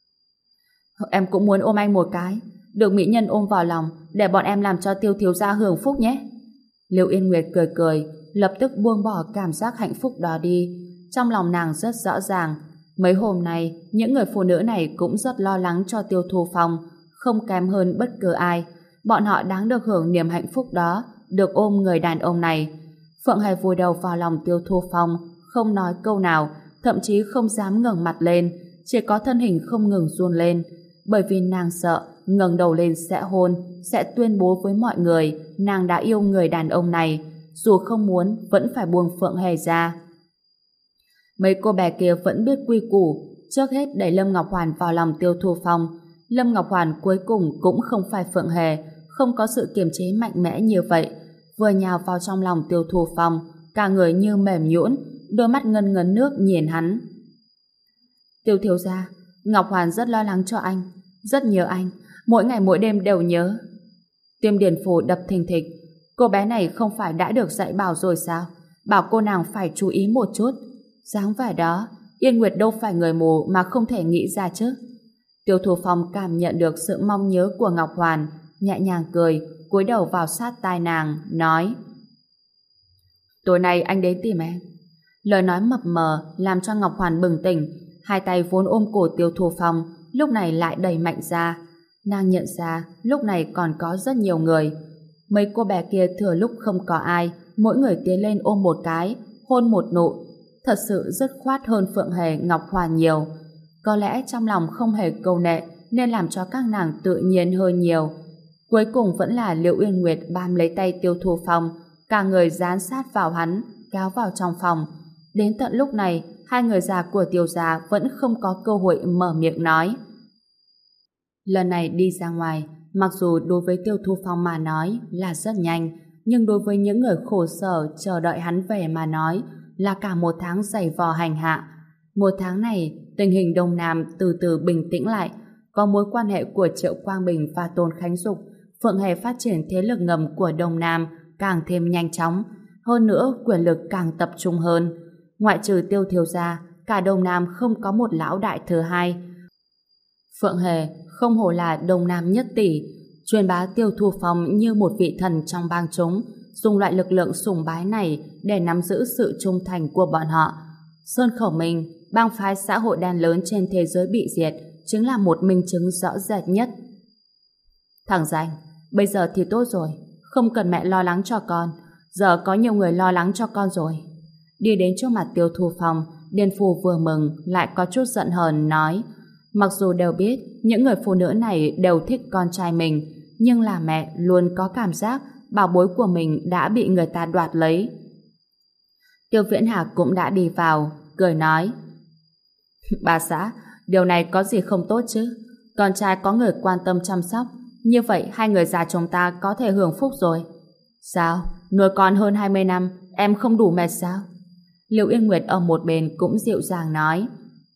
Speaker 1: Em cũng muốn ôm anh một cái, được mỹ nhân ôm vào lòng để bọn em làm cho Tiêu thiếu gia hưởng phúc nhé. Liễu Yên Nguyệt cười cười, lập tức buông bỏ cảm giác hạnh phúc đó đi. Trong lòng nàng rất rõ ràng, mấy hôm nay những người phụ nữ này cũng rất lo lắng cho Tiêu Thu Phong, không kém hơn bất cứ ai. Bọn họ đáng được hưởng niềm hạnh phúc đó, được ôm người đàn ông này. Phượng Hề vùi đầu vào lòng Tiêu Thu Phong, không nói câu nào, thậm chí không dám ngẩng mặt lên, chỉ có thân hình không ngừng run lên, bởi vì nàng sợ ngẩng đầu lên sẽ hôn, sẽ tuyên bố với mọi người nàng đã yêu người đàn ông này, dù không muốn vẫn phải buông Phượng Hề ra. Mấy cô bé kia vẫn biết quy củ, trước hết đẩy Lâm Ngọc Hoàn vào lòng Tiêu Thu Phong. Lâm Ngọc Hoàn cuối cùng cũng không phải Phượng Hề, không có sự kiềm chế mạnh mẽ như vậy, vừa nhào vào trong lòng Tiêu Thu Phong, cả người như mềm nhũn, đôi mắt ngân ngấn nước nhìn hắn. Tiêu thiếu gia, Ngọc Hoàn rất lo lắng cho anh, rất nhớ anh, mỗi ngày mỗi đêm đều nhớ. Tim Điền Phủ đập thình thịch, cô bé này không phải đã được dạy bảo rồi sao? Bảo cô nàng phải chú ý một chút. Dáng vẻ đó, Yên Nguyệt đâu phải người mù mà không thể nghĩ ra chứ. Tiêu Thu Phong cảm nhận được sự mong nhớ của Ngọc Hoàn, nhẹ nhàng cười, cúi đầu vào sát tai nàng, nói: tối nay anh đến tìm em. Lời nói mập mờ làm cho Ngọc Hoàn bừng tỉnh, hai tay vốn ôm cổ Tiêu Thu Phong lúc này lại đẩy mạnh ra. Nàng nhận ra lúc này còn có rất nhiều người. Mấy cô bé kia thừa lúc không có ai, mỗi người tiến lên ôm một cái, hôn một nụ, thật sự dứt khoát hơn Phượng Hề, Ngọc Hoàn nhiều. Có lẽ trong lòng không hề câu nệ nên làm cho các nàng tự nhiên hơn nhiều. Cuối cùng vẫn là Liễu Uyên Nguyệt bám lấy tay Tiêu Thu Phong, cả người dán sát vào hắn, kéo vào trong phòng. Đến tận lúc này, hai người già của Tiêu gia vẫn không có cơ hội mở miệng nói. Lần này đi ra ngoài, mặc dù đối với Tiêu Thu Phong mà nói là rất nhanh, nhưng đối với những người khổ sở chờ đợi hắn về mà nói là cả một tháng giày vò hành hạ. Một tháng này, tình hình Đông Nam từ từ bình tĩnh lại, có mối quan hệ của Triệu Quang Bình và Tôn Khánh Dục, Phượng Hề phát triển thế lực ngầm của Đông Nam càng thêm nhanh chóng, hơn nữa quyền lực càng tập trung hơn. Ngoại trừ Tiêu thiếu gia, cả Đông Nam không có một lão đại thứ hai. Phượng Hề không hổ là Đông Nam nhất tỷ, truyền bá Tiêu Thu Phong như một vị thần trong bang chúng, dùng loại lực lượng sùng bái này để nắm giữ sự trung thành của bọn họ. Sơn Khẩu Minh, bang phái xã hội đen lớn trên thế giới bị diệt, chính là một minh chứng rõ rệt nhất. Thằng danh, bây giờ thì tốt rồi, không cần mẹ lo lắng cho con, giờ có nhiều người lo lắng cho con rồi. Đi đến trước mặt Tiêu Thu Phong, Điền Phù vừa mừng lại có chút giận hờn nói: Mặc dù đều biết những người phụ nữ này đều thích con trai mình, nhưng là mẹ luôn có cảm giác bảo bối của mình đã bị người ta đoạt lấy. Tiêu Viễn Hà cũng đã đi vào, cười nói: Bà xã, điều này có gì không tốt chứ? Con trai có người quan tâm chăm sóc, như vậy hai người già chúng ta có thể hưởng phúc rồi. Sao? Nuôi con hơn 20 năm, em không đủ mệt sao? Liệu Yên Nguyệt ở một bên cũng dịu dàng nói: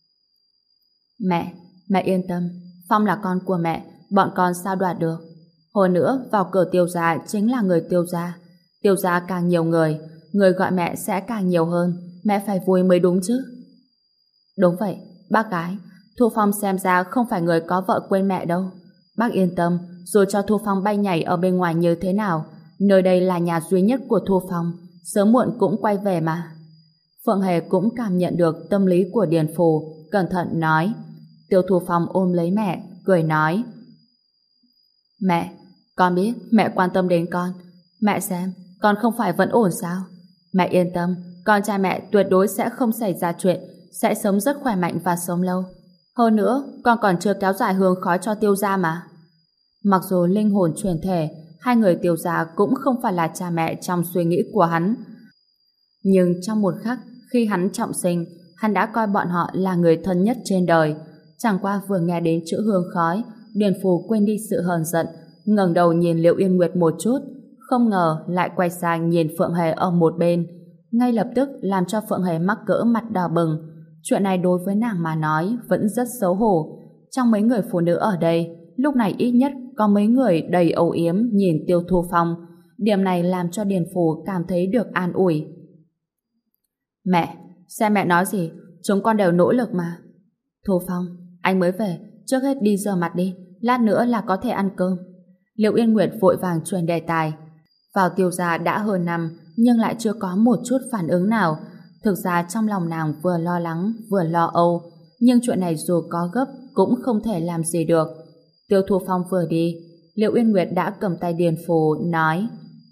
Speaker 1: Mẹ yên tâm, Phong là con của mẹ, bọn con sao đoạt được. Hồi nữa, vào cửa Tiêu gia chính là người Tiêu gia. Tiêu gia càng nhiều người gọi mẹ sẽ càng nhiều hơn, mẹ phải vui mới đúng chứ. Đúng vậy, bác gái, Thu Phong xem ra không phải người có vợ quên mẹ đâu. Bác yên tâm, dù cho Thu Phong bay nhảy ở bên ngoài như thế nào, nơi đây là nhà duy nhất của Thu Phong, sớm muộn cũng quay về mà. Phượng Hề cũng cảm nhận được tâm lý của Điền Phù, cẩn thận nói. Tiêu Thu Phong ôm lấy mẹ, cười nói: Mẹ, con biết mẹ quan tâm đến con. Mẹ xem, con không phải vẫn ổn sao? Mẹ yên tâm, con trai mẹ tuyệt đối sẽ không xảy ra chuyện, sẽ sống rất khỏe mạnh và sống lâu. Hơn nữa, con còn chưa kéo dài hương khói cho Tiêu gia mà. Mặc dù linh hồn chuyển thể, hai người Tiêu gia cũng không phải là cha mẹ trong suy nghĩ của hắn. Nhưng trong một khắc, khi hắn trọng sinh, hắn đã coi bọn họ là người thân nhất trên đời. Chẳng qua vừa nghe đến chữ hương khói, Điền Phù quên đi sự hờn giận, ngẩng đầu nhìn Liệu Yên Nguyệt một chút, không ngờ lại quay sang nhìn Phượng Hề ở một bên, ngay lập tức làm cho Phượng Hề mắc cỡ mặt đỏ bừng. Chuyện này đối với nàng mà nói vẫn rất xấu hổ. Trong mấy người phụ nữ ở đây, lúc này ít nhất có mấy người đầy âu yếm nhìn Tiêu Thu Phong. Điểm này làm cho Điền Phù cảm thấy được an ủi. Mẹ, xem mẹ nói gì, chúng con đều nỗ lực mà. Thu Phong, anh mới về, trước hết đi rửa mặt đi, lát nữa là có thể ăn cơm. Liệu Yên Nguyệt vội vàng chuyển đề tài. Vào Tiêu gia đã hơn năm, nhưng lại chưa có một chút phản ứng nào. Thực ra trong lòng nàng vừa lo lắng vừa lo âu, nhưng chuyện này dù có gấp cũng không thể làm gì được. Tiêu Thu Phong vừa đi, Liệu Yên Nguyệt đã cầm tay Điền Phù nói: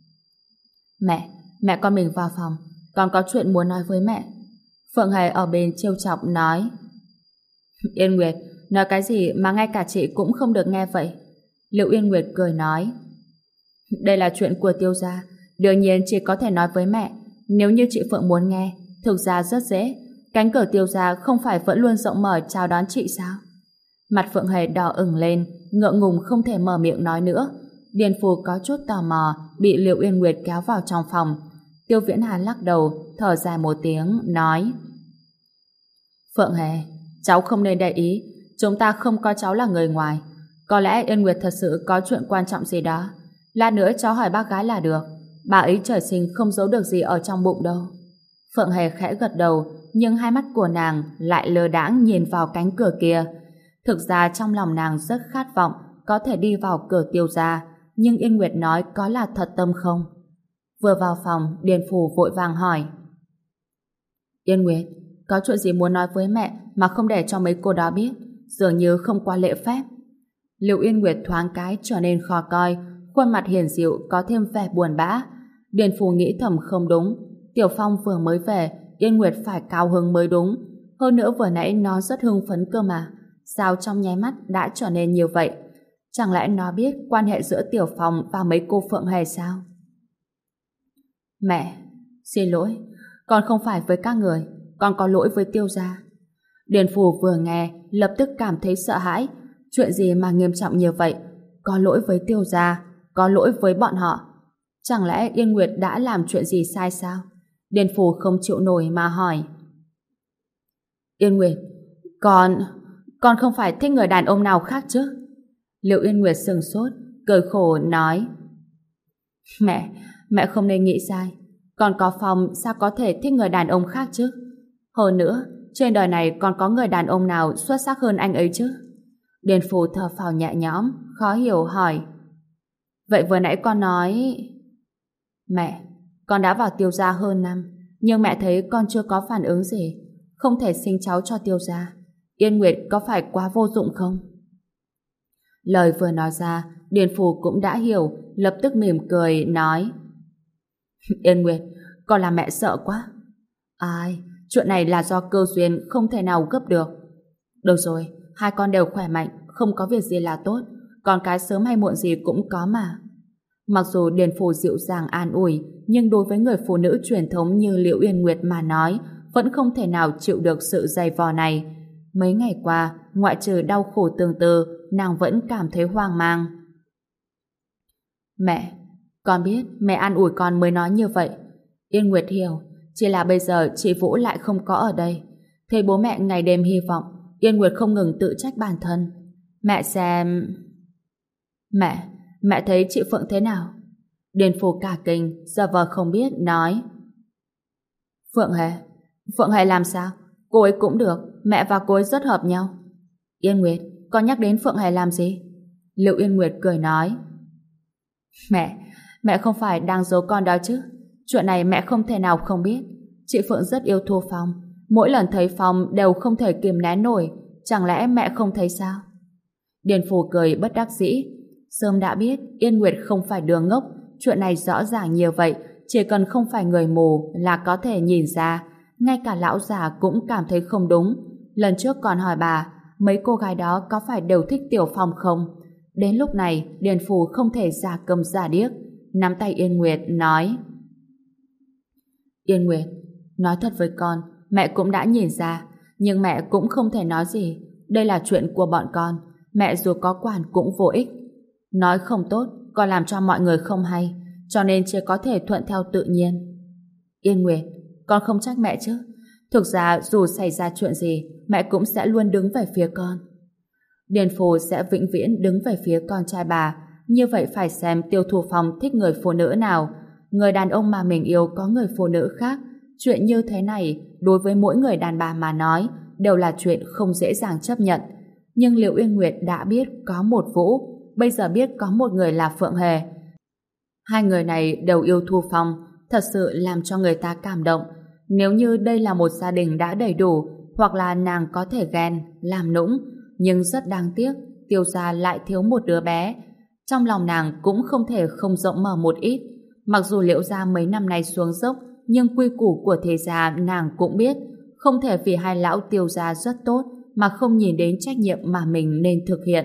Speaker 1: Mẹ con mình vào phòng, con có chuyện muốn nói với mẹ. Phượng Hề ở bên trêu chọc nói: Yên Nguyệt, nói cái gì mà ngay cả chị cũng không được nghe vậy? Liệu Yên Nguyệt cười nói: Đây là chuyện của Tiêu gia, đương nhiên chị có thể nói với mẹ. Nếu như chị Phượng muốn nghe, thực ra rất dễ. Cánh cửa Tiêu gia không phải vẫn luôn rộng mở chào đón chị sao? Mặt Phượng Hề đỏ ửng lên, ngượng ngùng không thể mở miệng nói nữa. Điền Phù có chút tò mò, bị Liệu Yên Nguyệt kéo vào trong phòng. Tiêu Viễn Hà lắc đầu, thở dài một tiếng, nói: Phượng Hề, cháu không nên để ý, chúng ta không coi cháu là người ngoài. Có lẽ Yên Nguyệt thật sự có chuyện quan trọng gì đó. Lát nữa cháu hỏi bác gái là được. Bà ấy trời sinh không giấu được gì ở trong bụng đâu. Phượng Hề khẽ gật đầu, nhưng hai mắt của nàng lại lơ đãng nhìn vào cánh cửa kia. Thực ra trong lòng nàng rất khát vọng có thể đi vào cửa Tiêu gia, nhưng Yên Nguyệt nói có là thật tâm không? Vừa vào phòng, Điền Phù vội vàng hỏi: Yên Nguyệt, có chuyện gì muốn nói với mẹ mà không để cho mấy cô đó biết, dường như không qua lễ phép. Liệu Yên Nguyệt thoáng cái trở nên khó coi, khuôn mặt hiền dịu có thêm vẻ buồn bã. Điền Phù nghĩ thầm không đúng, Tiểu Phong vừa mới về, Yên Nguyệt phải cao hứng mới đúng. Hơn nữa vừa nãy nó rất hưng phấn cơ mà, sao trong nháy mắt đã trở nên như vậy? Chẳng lẽ nó biết quan hệ giữa Tiểu Phong và mấy cô Phượng Hề sao? Mẹ, xin lỗi, con không phải với các người, con có lỗi với Tiêu gia. Điền Phù vừa nghe, lập tức cảm thấy sợ hãi. Chuyện gì mà nghiêm trọng như vậy? Có lỗi với Tiêu gia, có lỗi với bọn họ. Chẳng lẽ Yên Nguyệt đã làm chuyện gì sai sao? Điền Phù không chịu nổi mà hỏi: Yên Nguyệt, con không phải thích người đàn ông nào khác chứ? Liệu Yên Nguyệt sừng sốt, cười khổ nói: Mẹ không nên nghĩ sai. Con có Phong sao có thể thích người đàn ông khác chứ? Hơn nữa, trên đời này còn có người đàn ông nào xuất sắc hơn anh ấy chứ? Điền Phù thở phào nhẹ nhõm, khó hiểu hỏi: Vậy vừa nãy con nói... Mẹ, con đã vào Tiêu gia hơn năm, nhưng mẹ thấy con chưa có phản ứng gì, không thể sinh cháu cho Tiêu gia. Yên Nguyệt có phải quá vô dụng không? Lời vừa nói ra, Điền Phù cũng đã hiểu, lập tức mỉm cười, nói: Yên Nguyệt, con làm mẹ sợ quá. Ai, chuyện này là do cơ duyên không thể nào gấp được. Được rồi, hai con đều khỏe mạnh, không có việc gì là tốt, con cái sớm hay muộn gì cũng có mà. Mặc dù Điền Phù dịu dàng an ủi, nhưng đối với người phụ nữ truyền thống như Liễu Uyên Nguyệt mà nói, vẫn không thể nào chịu được sự dày vò này. Mấy ngày qua, ngoại trừ đau khổ tương tư, nàng vẫn cảm thấy hoang mang. Mẹ, con biết mẹ an ủi con mới nói như vậy. Yên Nguyệt hiểu, chỉ là bây giờ chị Vũ lại không có ở đây. Thấy bố mẹ ngày đêm hy vọng, Yên Nguyệt không ngừng tự trách bản thân. Mẹ xem... Mẹ thấy chị Phượng thế nào? Điền Phù cả kinh, giờ vờ không biết, nói. Phượng Hề làm sao? Cô ấy cũng được, mẹ và cô ấy rất hợp nhau. Yên Nguyệt, con nhắc đến Phượng Hề làm gì? Liệu Yên Nguyệt cười nói. Mẹ không phải đang giấu con đó chứ? Chuyện này mẹ không thể nào không biết. Chị Phượng rất yêu Thu Phong, mỗi lần thấy Phong đều không thể kìm nén nổi, chẳng lẽ mẹ không thấy sao? Điền Phù cười bất đắc dĩ. Sớm đã biết Yên Nguyệt không phải đứa ngốc, chuyện này rõ ràng như vậy, chỉ cần không phải người mù là có thể nhìn ra. Ngay cả lão già cũng cảm thấy không đúng. Lần trước còn hỏi bà, mấy cô gái đó có phải đều thích Tiểu Phong không? Đến lúc này, Điền Phù không thể giả câm giả điếc, nắm tay Yên Nguyệt nói. Yên Nguyệt, nói thật với con, mẹ cũng đã nhìn ra, nhưng mẹ cũng không thể nói gì. Đây là chuyện của bọn con, mẹ dù có quản cũng vô ích. Nói không tốt, còn làm cho mọi người không hay, cho nên chỉ có thể thuận theo tự nhiên. Yên Nguyệt, con không trách mẹ chứ? Thực ra dù xảy ra chuyện gì, mẹ cũng sẽ luôn đứng về phía con. Điền Phù sẽ vĩnh viễn đứng về phía con trai bà. Như vậy phải xem Tiêu Thu Phong thích người phụ nữ nào. Người đàn ông mà mình yêu có người phụ nữ khác. Chuyện như thế này, đối với mỗi người đàn bà mà nói, đều là chuyện không dễ dàng chấp nhận. Nhưng Liễu Uyên Nguyệt đã biết có một Vũ, bây giờ biết có một người là Phượng Hề. Hai người này đều yêu Thu Phong, thật sự làm cho người ta cảm động. Nếu như đây là một gia đình đã đầy đủ, hoặc là nàng có thể ghen, làm nũng, nhưng rất đáng tiếc, Tiêu gia lại thiếu một đứa bé. Trong lòng nàng cũng không thể không rộng mở một ít. Mặc dù Liễu gia mấy năm nay xuống dốc, nhưng quy củ của thế gia nàng cũng biết, không thể vì hai lão Tiêu gia rất tốt mà không nhìn đến trách nhiệm mà mình nên thực hiện.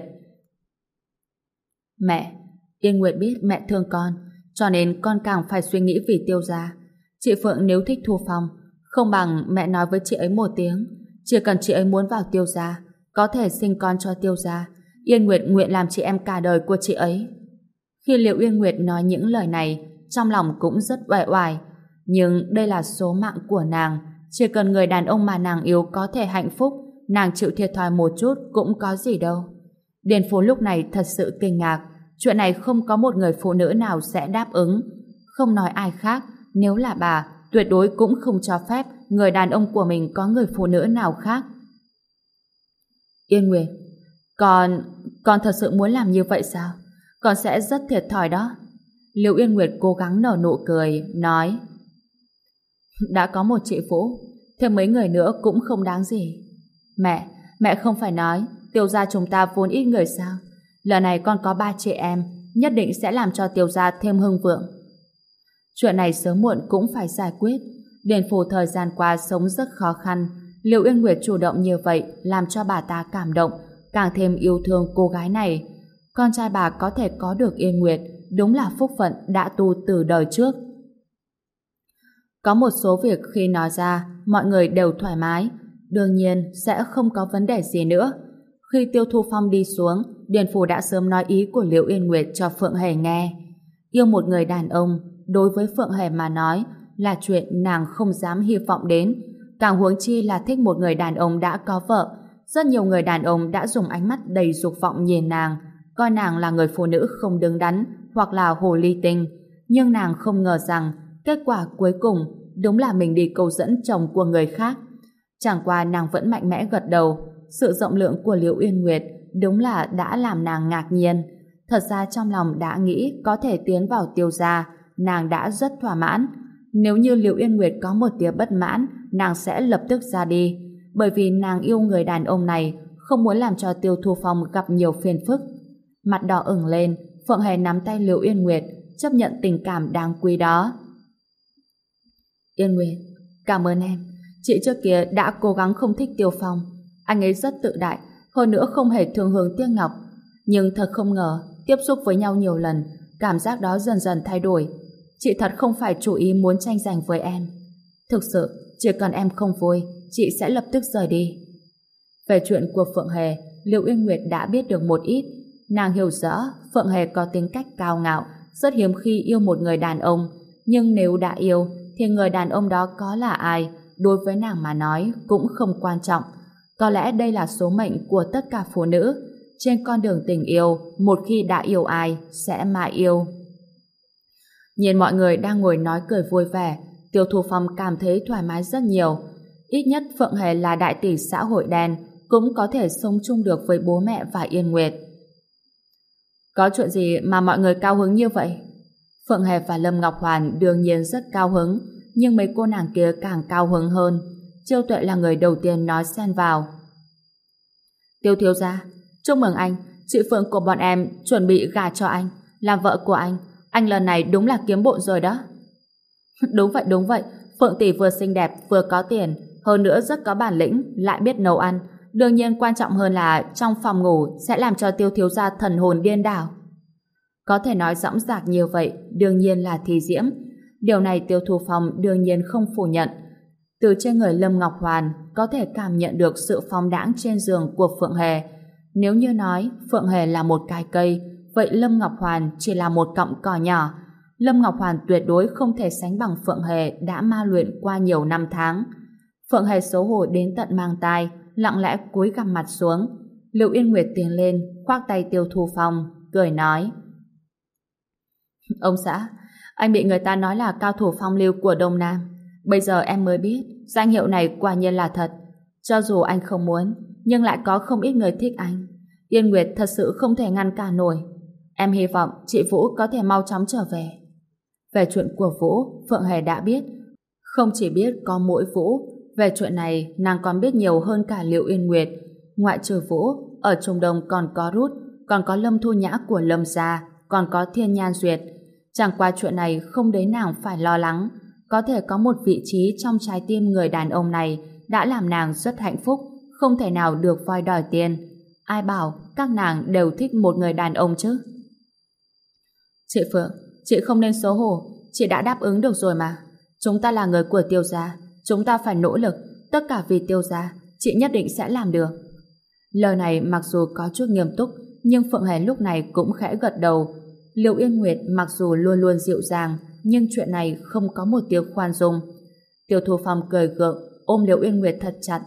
Speaker 1: Mẹ, Yên Nguyệt biết mẹ thương con, cho nên con càng phải suy nghĩ vì Tiêu gia. Chị Phượng nếu thích Thu Phong, không bằng mẹ nói với chị ấy một tiếng, chỉ cần chị ấy muốn vào Tiêu gia, có thể sinh con cho Tiêu gia, Yên Nguyệt nguyện làm chị em cả đời của chị ấy. Khi Liễu Uyên Nguyệt nói những lời này, trong lòng cũng rất uể oải, nhưng đây là số mạng của nàng, chỉ cần người đàn ông mà nàng yêu có thể hạnh phúc, nàng chịu thiệt thòi một chút cũng có gì đâu. Điền Phú lúc này thật sự kinh ngạc, chuyện này không có một người phụ nữ nào sẽ đáp ứng. Không nói ai khác, nếu là bà, tuyệt đối cũng không cho phép người đàn ông của mình có người phụ nữ nào khác. Yên Nguyệt, con thật sự muốn làm như vậy sao? Con sẽ rất thiệt thòi đó. Liễu Yên Nguyệt cố gắng nở nụ cười, nói. Đã có một chị Vũ, thêm mấy người nữa cũng không đáng gì. Mẹ không phải nói Tiêu gia chúng ta vốn ít người sao? Lần này con có 3 chị em, nhất định sẽ làm cho Tiêu gia thêm hưng vượng. Chuyện này sớm muộn cũng phải giải quyết. Điền Phù thời gian qua sống rất khó khăn, Liễu Uyên Nguyệt chủ động như vậy làm cho bà ta cảm động, càng thêm yêu thương cô gái này. Con trai bà có thể có được Yên Nguyệt, đúng là phúc phận đã tu từ đời trước. Có một số việc khi nói ra, mọi người đều thoải mái, đương nhiên sẽ không có vấn đề gì nữa. Khi Tiêu Thu Phong đi xuống, Điền Phù đã sớm nói ý của Liễu Yên Nguyệt cho Phượng Hề nghe. Yêu một người đàn ông, đối với Phượng Hề mà nói, là chuyện nàng không dám hy vọng đến. Càng huống chi là thích một người đàn ông đã có vợ. Rất nhiều người đàn ông đã dùng ánh mắt đầy dục vọng nhìn nàng, coi nàng là người phụ nữ không đứng đắn hoặc là hồ ly tinh. Nhưng nàng không ngờ rằng kết quả cuối cùng đúng là mình đi câu dẫn chồng của người khác. Chẳng qua nàng vẫn mạnh mẽ gật đầu. Sự rộng lượng của Liễu Uyên Nguyệt đúng là đã làm nàng ngạc nhiên. Thật ra trong lòng đã nghĩ có thể tiến vào Tiêu gia, nàng đã rất thỏa mãn. Nếu như Liễu Uyên Nguyệt có một tia bất mãn, nàng sẽ lập tức ra đi, bởi vì nàng yêu người đàn ông này, không muốn làm cho Tiêu Thu Phong gặp nhiều phiền phức. Mặt đỏ ửng lên, Phượng Hề nắm tay Liễu Uyên Nguyệt, chấp nhận tình cảm đáng quý đó. Yên Nguyệt, cảm ơn em. Chị trước kia đã cố gắng không thích Tiêu Phong. Anh ấy rất tự đại, hơn nữa không hề thương hương tiếc ngọc. Nhưng thật không ngờ, tiếp xúc với nhau nhiều lần, cảm giác đó dần dần thay đổi. Chị thật không phải chủ ý muốn tranh giành với em. Thực sự, chỉ cần em không vui, chị sẽ lập tức rời đi. Về chuyện của Phượng Hề, Liệu Uyên Nguyệt đã biết được một ít. Nàng hiểu rõ Phượng Hề có tính cách cao ngạo, rất hiếm khi yêu một người đàn ông. Nhưng nếu đã yêu, thì người đàn ông đó có là ai, đối với nàng mà nói cũng không quan trọng. Có lẽ đây là số mệnh của tất cả phụ nữ. Trên con đường tình yêu, một khi đã yêu ai, sẽ mãi yêu. Nhìn mọi người đang ngồi nói cười vui vẻ, Tiêu Thu Phong cảm thấy thoải mái rất nhiều. Ít nhất Phượng Hề là đại tỷ xã hội đen, cũng có thể sống chung được với bố mẹ và Yên Nguyệt. Có chuyện gì mà mọi người cao hứng như vậy? Phượng Hề và Lâm Ngọc Hoàn đương nhiên rất cao hứng, nhưng mấy cô nàng kia càng cao hứng hơn. Chiêu Tuệ là người đầu tiên nói xen vào. Tiêu thiếu gia, chúc mừng anh, chị Phượng của bọn em chuẩn bị gả cho anh, làm vợ của anh lần này đúng là kiếm bộn rồi đó. Đúng vậy, Phượng tỷ vừa xinh đẹp vừa có tiền, hơn nữa rất có bản lĩnh, lại biết nấu ăn. Đương nhiên quan trọng hơn là trong phòng ngủ sẽ làm cho Tiêu thiếu gia thần hồn điên đảo. Có thể nói dõng dạc như vậy, đương nhiên là Thi Diễm. Điều này Tiêu Thu Phong đương nhiên không phủ nhận. Từ trên người Lâm Ngọc Hoàn có thể cảm nhận được sự phóng đãng trên giường của Phượng Hề. Nếu như nói Phượng Hề là một cái cây, vậy Lâm Ngọc Hoàn chỉ là một cọng cỏ nhỏ. Lâm Ngọc Hoàn tuyệt đối không thể sánh bằng Phượng Hề đã ma luyện qua nhiều năm tháng. Phượng Hề xấu hổ đến tận mang tai, lặng lẽ cúi gằm mặt xuống. Liệu Yên Nguyệt tiến lên, khoác tay Tiêu Thu Phong, cười nói: Ông xã, anh bị người ta nói là cao thủ phong lưu của Đông Nam. Bây giờ em mới biết, danh hiệu này quả nhiên là thật. Cho dù anh không muốn, nhưng lại có không ít người thích anh. Yên Nguyệt thật sự không thể ngăn cản nổi. Em hy vọng chị Vũ có thể mau chóng trở về. Về chuyện của Vũ, Phượng Hề đã biết. Không chỉ biết có mỗi Vũ, về chuyện này nàng còn biết nhiều hơn cả Liệu Yên Nguyệt. Ngoại trừ Vũ, ở Trung Đông còn có Rút, còn có Lâm Thu Nhã của Lâm gia, còn có Thiên Nhan Duyệt. Chẳng qua chuyện này không đến nàng phải lo lắng. Có thể có một vị trí trong trái tim người đàn ông này đã làm nàng rất hạnh phúc, không thể nào được voi đòi tiền. Ai bảo các nàng đều thích một người đàn ông chứ? Chị Phượng, chị không nên xấu hổ, chị đã đáp ứng được rồi mà. Chúng ta là người của Tiêu gia, chúng ta phải nỗ lực, tất cả vì Tiêu gia, chị nhất định sẽ làm được. Lời này mặc dù có chút nghiêm túc, nhưng Phượng Hề lúc này cũng khẽ gật đầu. Liệu Yên Nguyệt mặc dù luôn luôn dịu dàng, nhưng chuyện này không có một tiếng khoan dung. Tiêu Thu Phong cười gượng, ôm Liệu Yên Nguyệt thật chặt.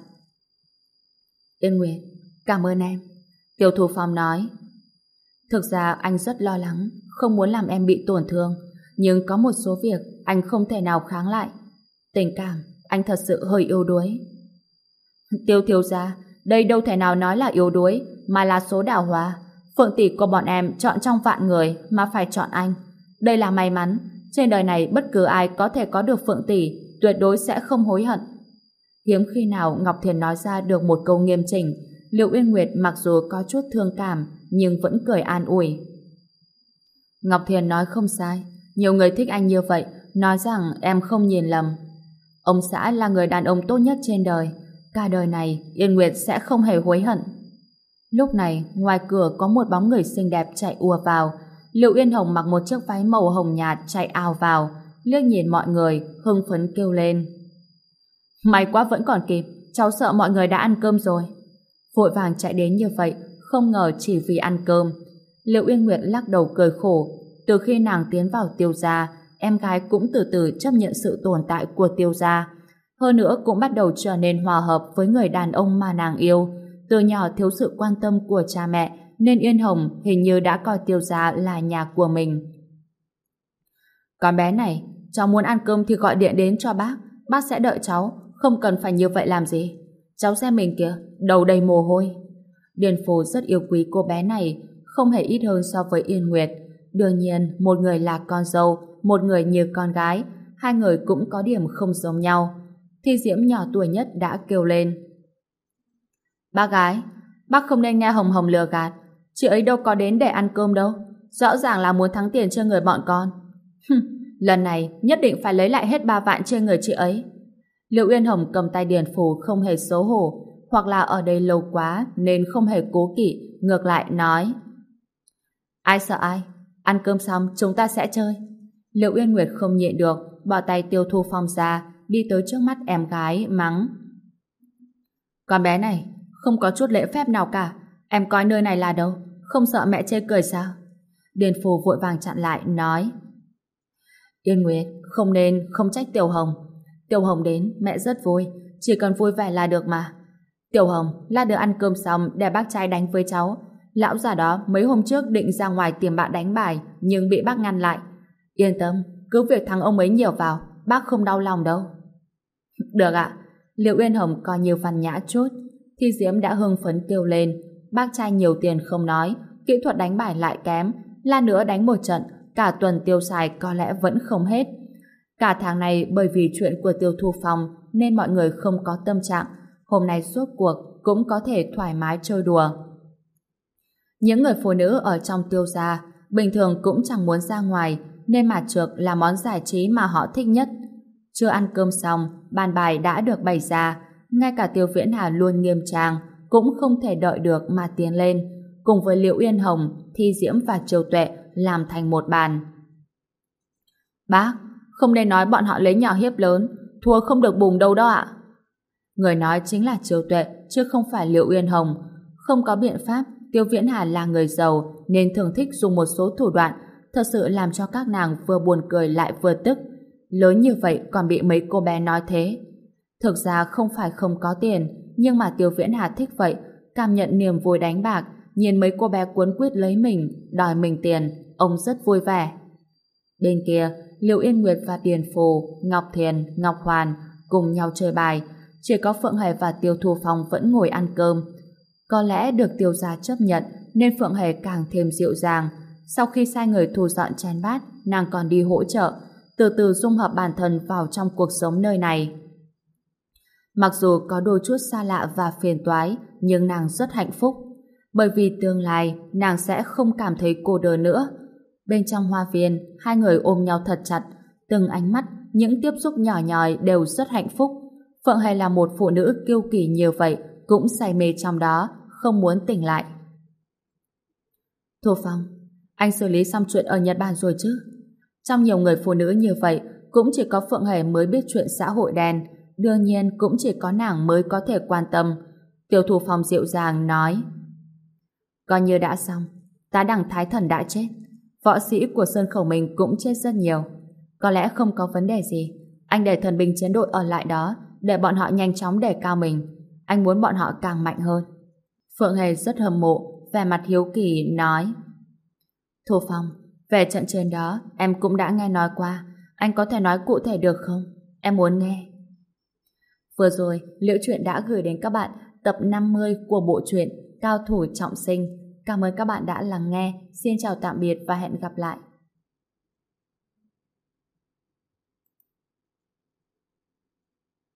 Speaker 1: Yên Nguyệt, cảm ơn em. Tiêu Thu Phong nói: Thực ra anh rất lo lắng, không muốn làm em bị tổn thương, nhưng có một số việc anh không thể nào kháng lại. Tình cảm, anh thật sự hơi yếu đuối. Tiêu thiếu gia, đây đâu thể nào nói là yếu đuối, mà là số đào hóa. Phượng tỷ của bọn em chọn trong vạn người mà phải chọn anh. Đây là may mắn, trên đời này bất cứ ai có thể có được Phượng tỷ tuyệt đối sẽ không hối hận. Hiếm khi nào Ngọc Thiền nói ra được một câu nghiêm chỉnh. Liệu Uyên Nguyệt mặc dù có chút thương cảm nhưng vẫn cười an ủi. Ngọc Thiền nói không sai, nhiều người thích anh như vậy, nói rằng em không nhìn lầm. Ông xã là người đàn ông tốt nhất trên đời, cả đời này Yên Nguyệt sẽ không hề hối hận. Lúc này ngoài cửa có một bóng người xinh đẹp chạy ùa vào. Liệu Yên Hồng mặc một chiếc váy màu hồng nhạt chạy ào vào, liếc nhìn mọi người hưng phấn kêu lên: May quá vẫn còn kịp, cháu sợ mọi người đã ăn cơm rồi. Vội vàng chạy đến như vậy, không ngờ chỉ vì ăn cơm. Liệu Yên Nguyệt lắc đầu cười khổ. Từ khi nàng tiến vào Tiêu gia, em gái cũng từ từ chấp nhận sự tồn tại của Tiêu gia. Hơn nữa cũng bắt đầu trở nên hòa hợp với người đàn ông mà nàng yêu. Từ nhỏ thiếu sự quan tâm của cha mẹ, nên Yên Hồng hình như đã coi Tiêu gia là nhà của mình. Con bé này, cháu muốn ăn cơm thì gọi điện đến cho bác sẽ đợi cháu, không cần phải như vậy làm gì. Cháu xem mình kìa, đầu đầy mồ hôi. Điền Phù rất yêu quý cô bé này, không hề ít hơn so với Yên Nguyệt. Đương nhiên, một người là con dâu, một người như con gái, hai người cũng có điểm không giống nhau. Thi Diễm nhỏ tuổi nhất đã kêu lên: Bác gái, bác không nên nghe Hồng Hồng lừa gạt. Chị ấy đâu có đến để ăn cơm đâu, rõ ràng là muốn thắng tiền trên người bọn con. Lần này nhất định phải lấy lại hết 3 vạn trên người chị ấy. Liệu Uyên Hồng cầm tay Điền Phù không hề xấu hổ, hoặc là ở đây lâu quá nên không hề cố kỵ, ngược lại nói: Ai sợ ai? Ăn cơm xong chúng ta sẽ chơi. Liệu Uyên Nguyệt không nhịn được, bỏ tay Tiêu Thu Phong ra, đi tới trước mắt em gái, mắng: Con bé này, không có chút lễ phép nào cả. Em coi nơi này là đâu? Không sợ mẹ chê cười sao? Điền Phù vội vàng chặn lại, nói: Yên Nguyệt, không nên không trách Tiểu Hồng. Tiểu Hồng đến, mẹ rất vui, chỉ cần vui vẻ là được mà. Tiểu Hồng, lát nữa ăn cơm xong để bác trai đánh với cháu. Lão già đó mấy hôm trước định ra ngoài tìm bạn đánh bài, nhưng bị bác ngăn lại. Yên tâm, cứ việc thắng ông ấy nhiều vào, bác không đau lòng đâu. Được ạ. Liệu Uyên Hồng coi như văn nhã chút. Thi Diễm đã hưng phấn kêu lên: Bác trai nhiều tiền không nói, kỹ thuật đánh bài lại kém, lát nữa đánh một trận, cả tuần tiêu xài có lẽ vẫn không hết. Cả tháng này bởi vì chuyện của Tiêu Thu Phong nên mọi người không có tâm trạng, hôm nay suốt cuộc cũng có thể thoải mái chơi đùa. Những người phụ nữ ở trong Tiêu gia bình thường cũng chẳng muốn ra ngoài, nên mặt trược là món giải trí mà họ thích nhất. Chưa ăn cơm xong, bàn bài đã được bày ra, ngay cả Tiêu Viễn Hà luôn nghiêm trang cũng không thể đợi được mà tiến lên, cùng với Liễu Uyên Hồng, Thi Diễm và Triều Tuệ làm thành một bàn. Bác, không nên nói bọn họ lấy nhỏ hiếp lớn, thua không được bùng đâu đó ạ. Người nói chính là Triều Tuệ, chứ không phải Liễu Uyên Hồng. Không có biện pháp, Tiêu Viễn Hà là người giàu nên thường thích dùng một số thủ đoạn, thật sự làm cho các nàng vừa buồn cười lại vừa tức. Lớn như vậy còn bị mấy cô bé nói thế. Thực ra không phải không có tiền, nhưng mà Tiêu Viễn Hà thích vậy, cảm nhận niềm vui đánh bạc, nhìn mấy cô bé cuốn quýt lấy mình, đòi mình tiền, ông rất vui vẻ. Bên kia, Liễu Yên Nguyệt và Điền Phù, Ngọc Thiền, Ngọc Hoàn cùng nhau chơi bài, chỉ có Phượng Hề và Tiêu Thu Phong vẫn ngồi ăn cơm. Có lẽ được Tiêu gia chấp nhận nên Phượng Hề càng thêm dịu dàng. Sau khi sai người thu dọn chén bát, nàng còn đi hỗ trợ, từ từ dung hợp bản thân vào trong cuộc sống nơi này. Mặc dù có đôi chút xa lạ và phiền toái, nhưng nàng rất hạnh phúc, bởi vì tương lai nàng sẽ không cảm thấy cô đơn nữa. Bên trong hoa viên, hai người ôm nhau thật chặt, từng ánh mắt, những tiếp xúc nhỏ nhòi đều rất hạnh phúc. Phượng Hề là một phụ nữ kiêu kỳ như vậy, cũng say mê trong đó, không muốn tỉnh lại. Thu Phong, anh xử lý xong chuyện ở Nhật Bản rồi chứ? Trong nhiều người phụ nữ như vậy, cũng chỉ có Phượng Hề mới biết chuyện xã hội đen, đương nhiên cũng chỉ có nàng mới có thể quan tâm. Tiêu Thu Phong dịu dàng nói: Coi như đã xong, Tá Đẳng Thái Thần đã chết, võ sĩ của Sơn Khẩu mình cũng chết rất nhiều. Có lẽ không có vấn đề gì. Anh để thần binh chiến đội ở lại đó, để bọn họ nhanh chóng đề cao mình. Anh muốn bọn họ càng mạnh hơn. Phượng Hề rất hâm mộ, vẻ mặt hiếu kỳ nói: Thu Phong, về trận trên đó em cũng đã nghe nói qua, anh có thể nói cụ thể được không? Em muốn nghe. Vừa rồi, Liễu Chuyện đã gửi đến các bạn tập 50 của bộ truyện Cao Thủ Trọng Sinh. Cảm ơn các bạn đã lắng nghe. Xin chào tạm biệt và hẹn gặp lại.